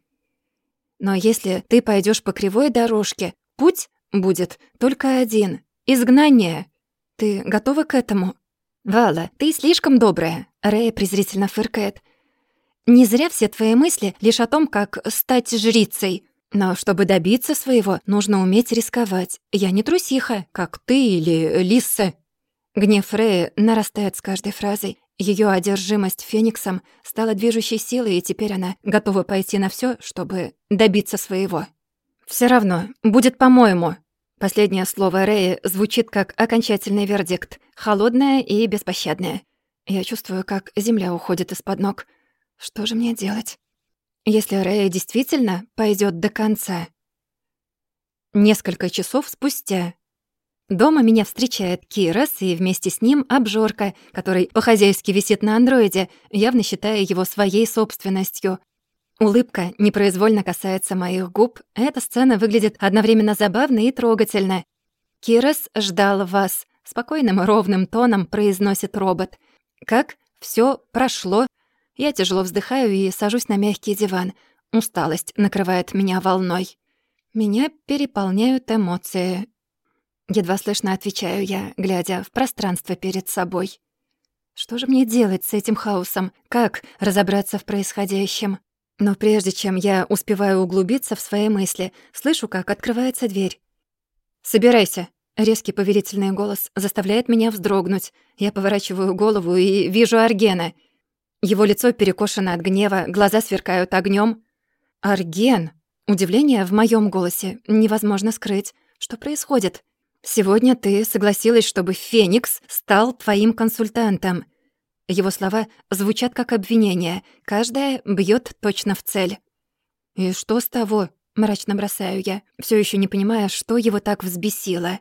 Но если ты пойдешь по кривой дорожке, путь будет только один — изгнание. Ты готова к этому?» «Вала, ты слишком добрая», — Рэя презрительно фыркает. «Не зря все твои мысли лишь о том, как стать жрицей. Но чтобы добиться своего, нужно уметь рисковать. Я не трусиха, как ты или Лисса». Гнев Рэи нарастает с каждой фразой. Её одержимость Фениксом стала движущей силой, и теперь она готова пойти на всё, чтобы добиться своего. «Всё равно, будет по-моему». Последнее слово Рэи звучит как окончательный вердикт, холодное и беспощадное. Я чувствую, как земля уходит из-под ног. Что же мне делать? Если Рэя действительно пойдёт до конца? Несколько часов спустя. Дома меня встречает Кирас, и вместе с ним обжорка, который по-хозяйски висит на андроиде, явно считая его своей собственностью. Улыбка непроизвольно касается моих губ. Эта сцена выглядит одновременно забавно и трогательно. «Кирас ждал вас», — спокойным и ровным тоном произносит робот. «Как всё прошло?» Я тяжело вздыхаю и сажусь на мягкий диван. Усталость накрывает меня волной. Меня переполняют эмоции. Едва слышно отвечаю я, глядя в пространство перед собой. Что же мне делать с этим хаосом? Как разобраться в происходящем? Но прежде чем я успеваю углубиться в свои мысли, слышу, как открывается дверь. «Собирайся!» — резкий повелительный голос заставляет меня вздрогнуть. Я поворачиваю голову и вижу Аргена. Его лицо перекошено от гнева, глаза сверкают огнём. «Арген!» Удивление в моём голосе невозможно скрыть. Что происходит? «Сегодня ты согласилась, чтобы Феникс стал твоим консультантом». Его слова звучат как обвинение, каждое бьёт точно в цель. «И что с того?» — мрачно бросаю я, всё ещё не понимая, что его так взбесило.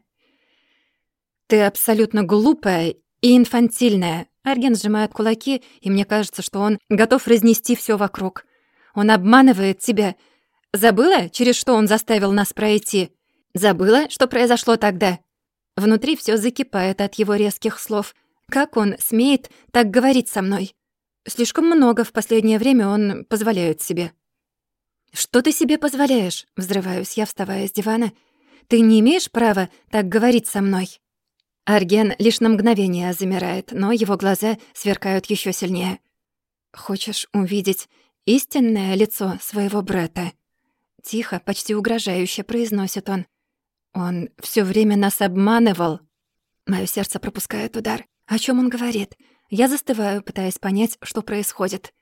«Ты абсолютно глупая и инфантильная». Арген сжимает кулаки, и мне кажется, что он готов разнести всё вокруг. «Он обманывает тебя. Забыла, через что он заставил нас пройти? Забыла, что произошло тогда?» Внутри всё закипает от его резких слов. Как он смеет так говорить со мной? Слишком много в последнее время он позволяет себе. «Что ты себе позволяешь?» — взрываюсь я, вставая с дивана. «Ты не имеешь права так говорить со мной». Арген лишь на мгновение замирает, но его глаза сверкают ещё сильнее. «Хочешь увидеть истинное лицо своего брата?» Тихо, почти угрожающе произносит он. «Он всё время нас обманывал». Моё сердце пропускает удар. О чём он говорит? Я застываю, пытаясь понять, что происходит.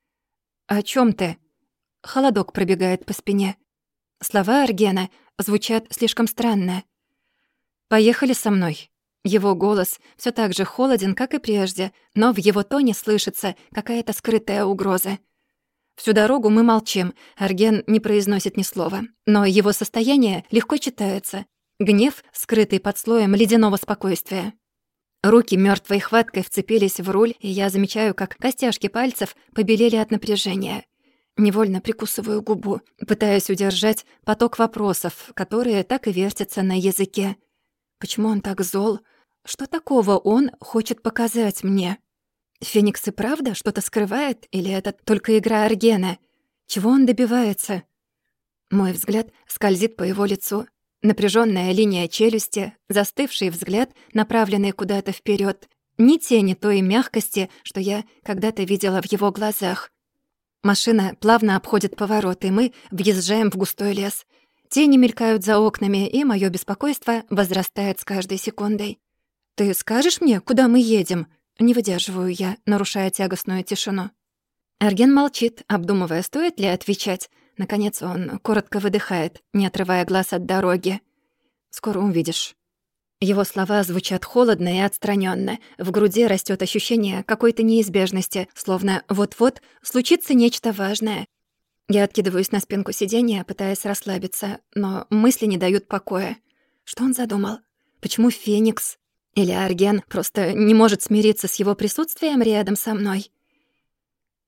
«О чём ты?» Холодок пробегает по спине. Слова Аргена звучат слишком странно. «Поехали со мной». Его голос всё так же холоден, как и прежде, но в его тоне слышится какая-то скрытая угроза. Всю дорогу мы молчим, Арген не произносит ни слова, но его состояние легко читается. Гнев, скрытый под слоем ледяного спокойствия. Руки мёртвой хваткой вцепились в руль, и я замечаю, как костяшки пальцев побелели от напряжения. Невольно прикусываю губу, пытаясь удержать поток вопросов, которые так и вертятся на языке. Почему он так зол? Что такого он хочет показать мне? Феникс и правда что-то скрывает, или это только игра Аргена? Чего он добивается? Мой взгляд скользит по его лицу. Напряжённая линия челюсти, застывший взгляд, направленный куда-то вперёд. Ни тени той мягкости, что я когда-то видела в его глазах. Машина плавно обходит поворот, и мы въезжаем в густой лес. Тени мелькают за окнами, и моё беспокойство возрастает с каждой секундой. «Ты скажешь мне, куда мы едем?» Не выдерживаю я, нарушая тягостную тишину. Арген молчит, обдумывая, стоит ли отвечать. Наконец он коротко выдыхает, не отрывая глаз от дороги. «Скоро увидишь». Его слова звучат холодно и отстранённо. В груди растёт ощущение какой-то неизбежности, словно вот-вот случится нечто важное. Я откидываюсь на спинку сиденья, пытаясь расслабиться, но мысли не дают покоя. Что он задумал? Почему Феникс? Или Арген просто не может смириться с его присутствием рядом со мной?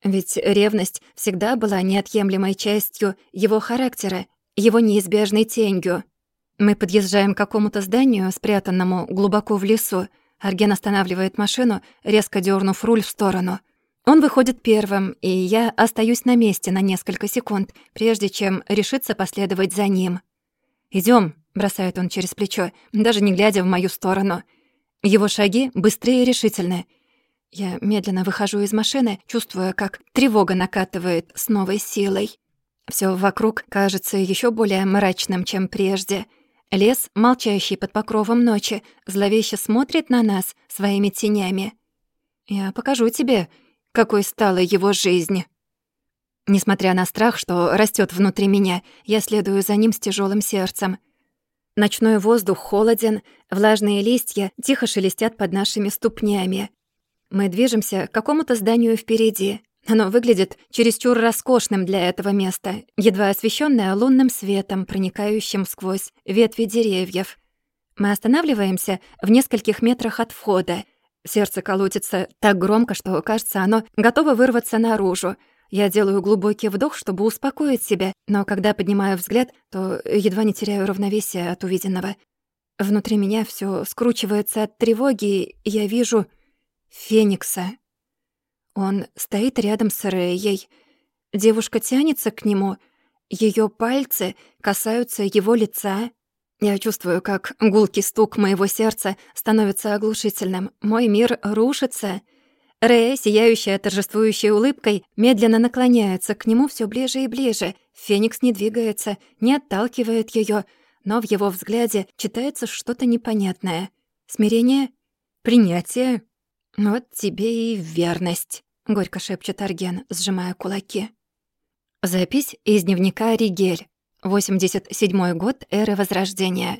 Ведь ревность всегда была неотъемлемой частью его характера, его неизбежной тенью. Мы подъезжаем к какому-то зданию, спрятанному глубоко в лесу. Арген останавливает машину, резко дёрнув руль в сторону. Он выходит первым, и я остаюсь на месте на несколько секунд, прежде чем решиться последовать за ним. «Идём», — бросает он через плечо, даже не глядя в мою сторону. Его шаги быстрые и решительные. Я медленно выхожу из машины, чувствуя, как тревога накатывает с новой силой. Всё вокруг кажется ещё более мрачным, чем прежде. Лес, молчащий под покровом ночи, зловеще смотрит на нас своими тенями. Я покажу тебе, какой стала его жизнь. Несмотря на страх, что растёт внутри меня, я следую за ним с тяжёлым сердцем. Ночной воздух холоден, влажные листья тихо шелестят под нашими ступнями. Мы движемся к какому-то зданию впереди. Оно выглядит чересчур роскошным для этого места, едва освещённое лунным светом, проникающим сквозь ветви деревьев. Мы останавливаемся в нескольких метрах от входа. Сердце колотится так громко, что, кажется, оно готово вырваться наружу. Я делаю глубокий вдох, чтобы успокоить себя, но когда поднимаю взгляд, то едва не теряю равновесие от увиденного. Внутри меня всё скручивается от тревоги, и я вижу Феникса. Он стоит рядом с Рэей. Девушка тянется к нему. Её пальцы касаются его лица. Я чувствую, как гулкий стук моего сердца становится оглушительным. Мой мир рушится. Рэя, сияющая торжествующей улыбкой, медленно наклоняется к нему всё ближе и ближе. Феникс не двигается, не отталкивает её, но в его взгляде читается что-то непонятное. Смирение? Принятие? «Вот тебе и верность», — горько шепчет Арген, сжимая кулаки. Запись из дневника Ригель. 87-й год эры Возрождения.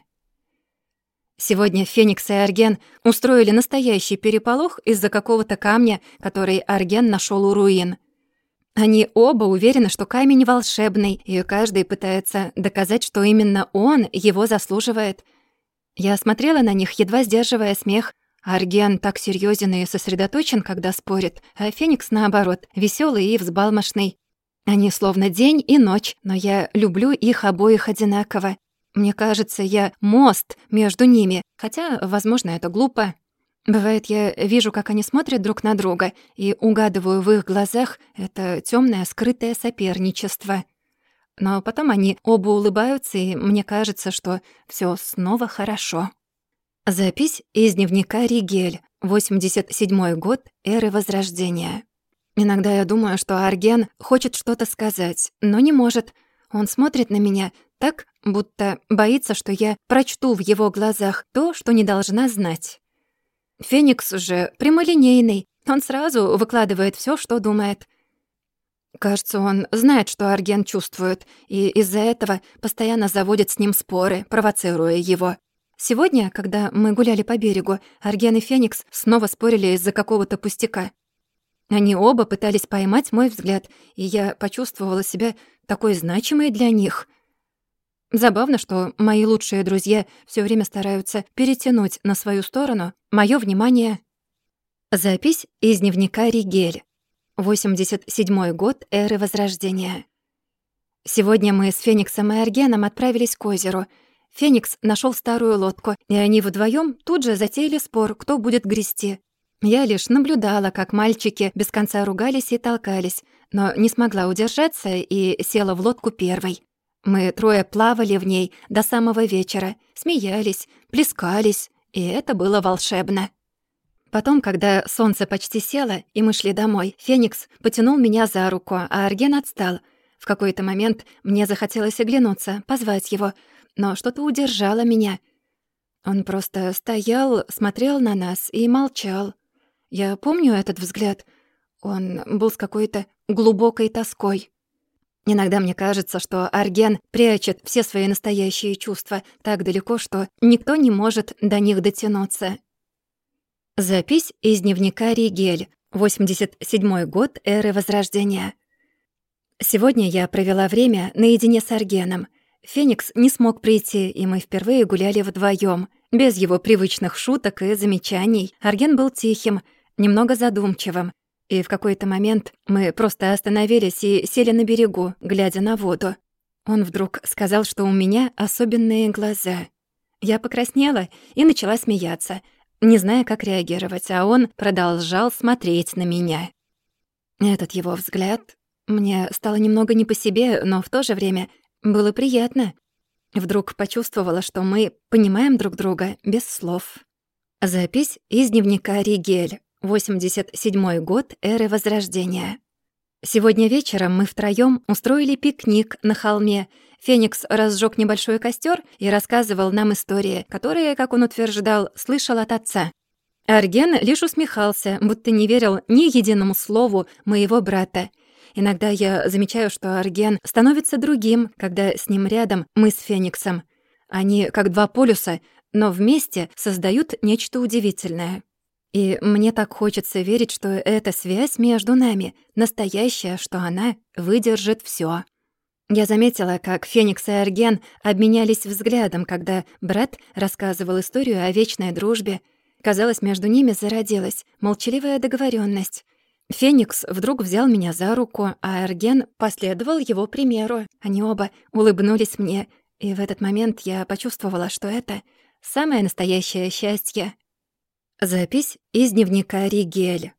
Сегодня Феникс и Арген устроили настоящий переполох из-за какого-то камня, который Арген нашёл у руин. Они оба уверены, что камень волшебный, и каждый пытается доказать, что именно он его заслуживает. Я смотрела на них, едва сдерживая смех. Арген так серьёзен и сосредоточен, когда спорит, а Феникс, наоборот, весёлый и взбалмошный. Они словно день и ночь, но я люблю их обоих одинаково. Мне кажется, я мост между ними, хотя, возможно, это глупо. Бывает, я вижу, как они смотрят друг на друга, и угадываю в их глазах это тёмное скрытое соперничество. Но потом они оба улыбаются, и мне кажется, что всё снова хорошо. Запись из дневника Ригель. 87-й год эры Возрождения. Иногда я думаю, что Арген хочет что-то сказать, но не может. Он смотрит на меня так, будто боится, что я прочту в его глазах то, что не должна знать. Феникс же прямолинейный. Он сразу выкладывает всё, что думает. Кажется, он знает, что Арген чувствует, и из-за этого постоянно заводит с ним споры, провоцируя его. Сегодня, когда мы гуляли по берегу, Арген и Феникс снова спорили из-за какого-то пустяка. Они оба пытались поймать мой взгляд, и я почувствовала себя такой значимой для них. Забавно, что мои лучшие друзья всё время стараются перетянуть на свою сторону моё внимание. Запись из дневника Ригель. 87-й год эры Возрождения. Сегодня мы с Фениксом и Аргеном отправились к озеру. Феникс нашёл старую лодку, и они вдвоём тут же затеяли спор, кто будет грести. Я лишь наблюдала, как мальчики без конца ругались и толкались, но не смогла удержаться и села в лодку первой. Мы трое плавали в ней до самого вечера, смеялись, плескались, и это было волшебно. Потом, когда солнце почти село, и мы шли домой, Феникс потянул меня за руку, а Арген отстал. В какой-то момент мне захотелось оглянуться, позвать его, но что-то удержало меня. Он просто стоял, смотрел на нас и молчал. Я помню этот взгляд. Он был с какой-то глубокой тоской. Иногда мне кажется, что Арген прячет все свои настоящие чувства так далеко, что никто не может до них дотянуться. Запись из дневника Ригель. 87-й год эры Возрождения. Сегодня я провела время наедине с Аргеном. Феникс не смог прийти, и мы впервые гуляли вдвоём. Без его привычных шуток и замечаний. Арген был тихим, немного задумчивым. и в какой-то момент мы просто остановились и сели на берегу, глядя на воду. Он вдруг сказал, что у меня особенные глаза. Я покраснела и начала смеяться, не зная, как реагировать, а он продолжал смотреть на меня. Этот его взгляд... Мне стало немного не по себе, но в то же время было приятно. Вдруг почувствовала, что мы понимаем друг друга без слов. Запись из дневника Ригель, 87-й год эры Возрождения. Сегодня вечером мы втроём устроили пикник на холме. Феникс разжёг небольшой костёр и рассказывал нам истории, которые, как он утверждал, слышал от отца. Арген лишь усмехался, будто не верил ни единому слову моего брата. Иногда я замечаю, что Арген становится другим, когда с ним рядом мы с Фениксом. Они как два полюса, но вместе создают нечто удивительное. И мне так хочется верить, что эта связь между нами настоящая, что она выдержит всё. Я заметила, как Феникс и Арген обменялись взглядом, когда брат рассказывал историю о вечной дружбе. Казалось, между ними зародилась молчаливая договорённость. Феникс вдруг взял меня за руку, а Арген последовал его примеру. Они оба улыбнулись мне, и в этот момент я почувствовала, что это самое настоящее счастье. Запись из дневника Ригель,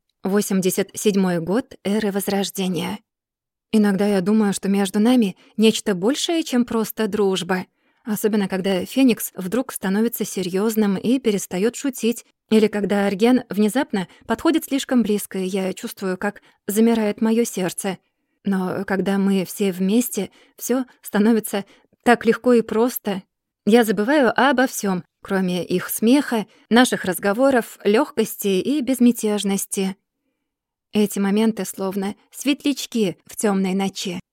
87-й год эры Возрождения. Иногда я думаю, что между нами нечто большее, чем просто дружба. Особенно, когда Феникс вдруг становится серьёзным и перестаёт шутить, или когда Арген внезапно подходит слишком близко, и я чувствую, как замирает моё сердце. Но когда мы все вместе, всё становится так легко и просто. Я забываю обо всём, кроме их смеха, наших разговоров, лёгкости и безмятежности. Эти моменты словно светлячки в тёмной ночи.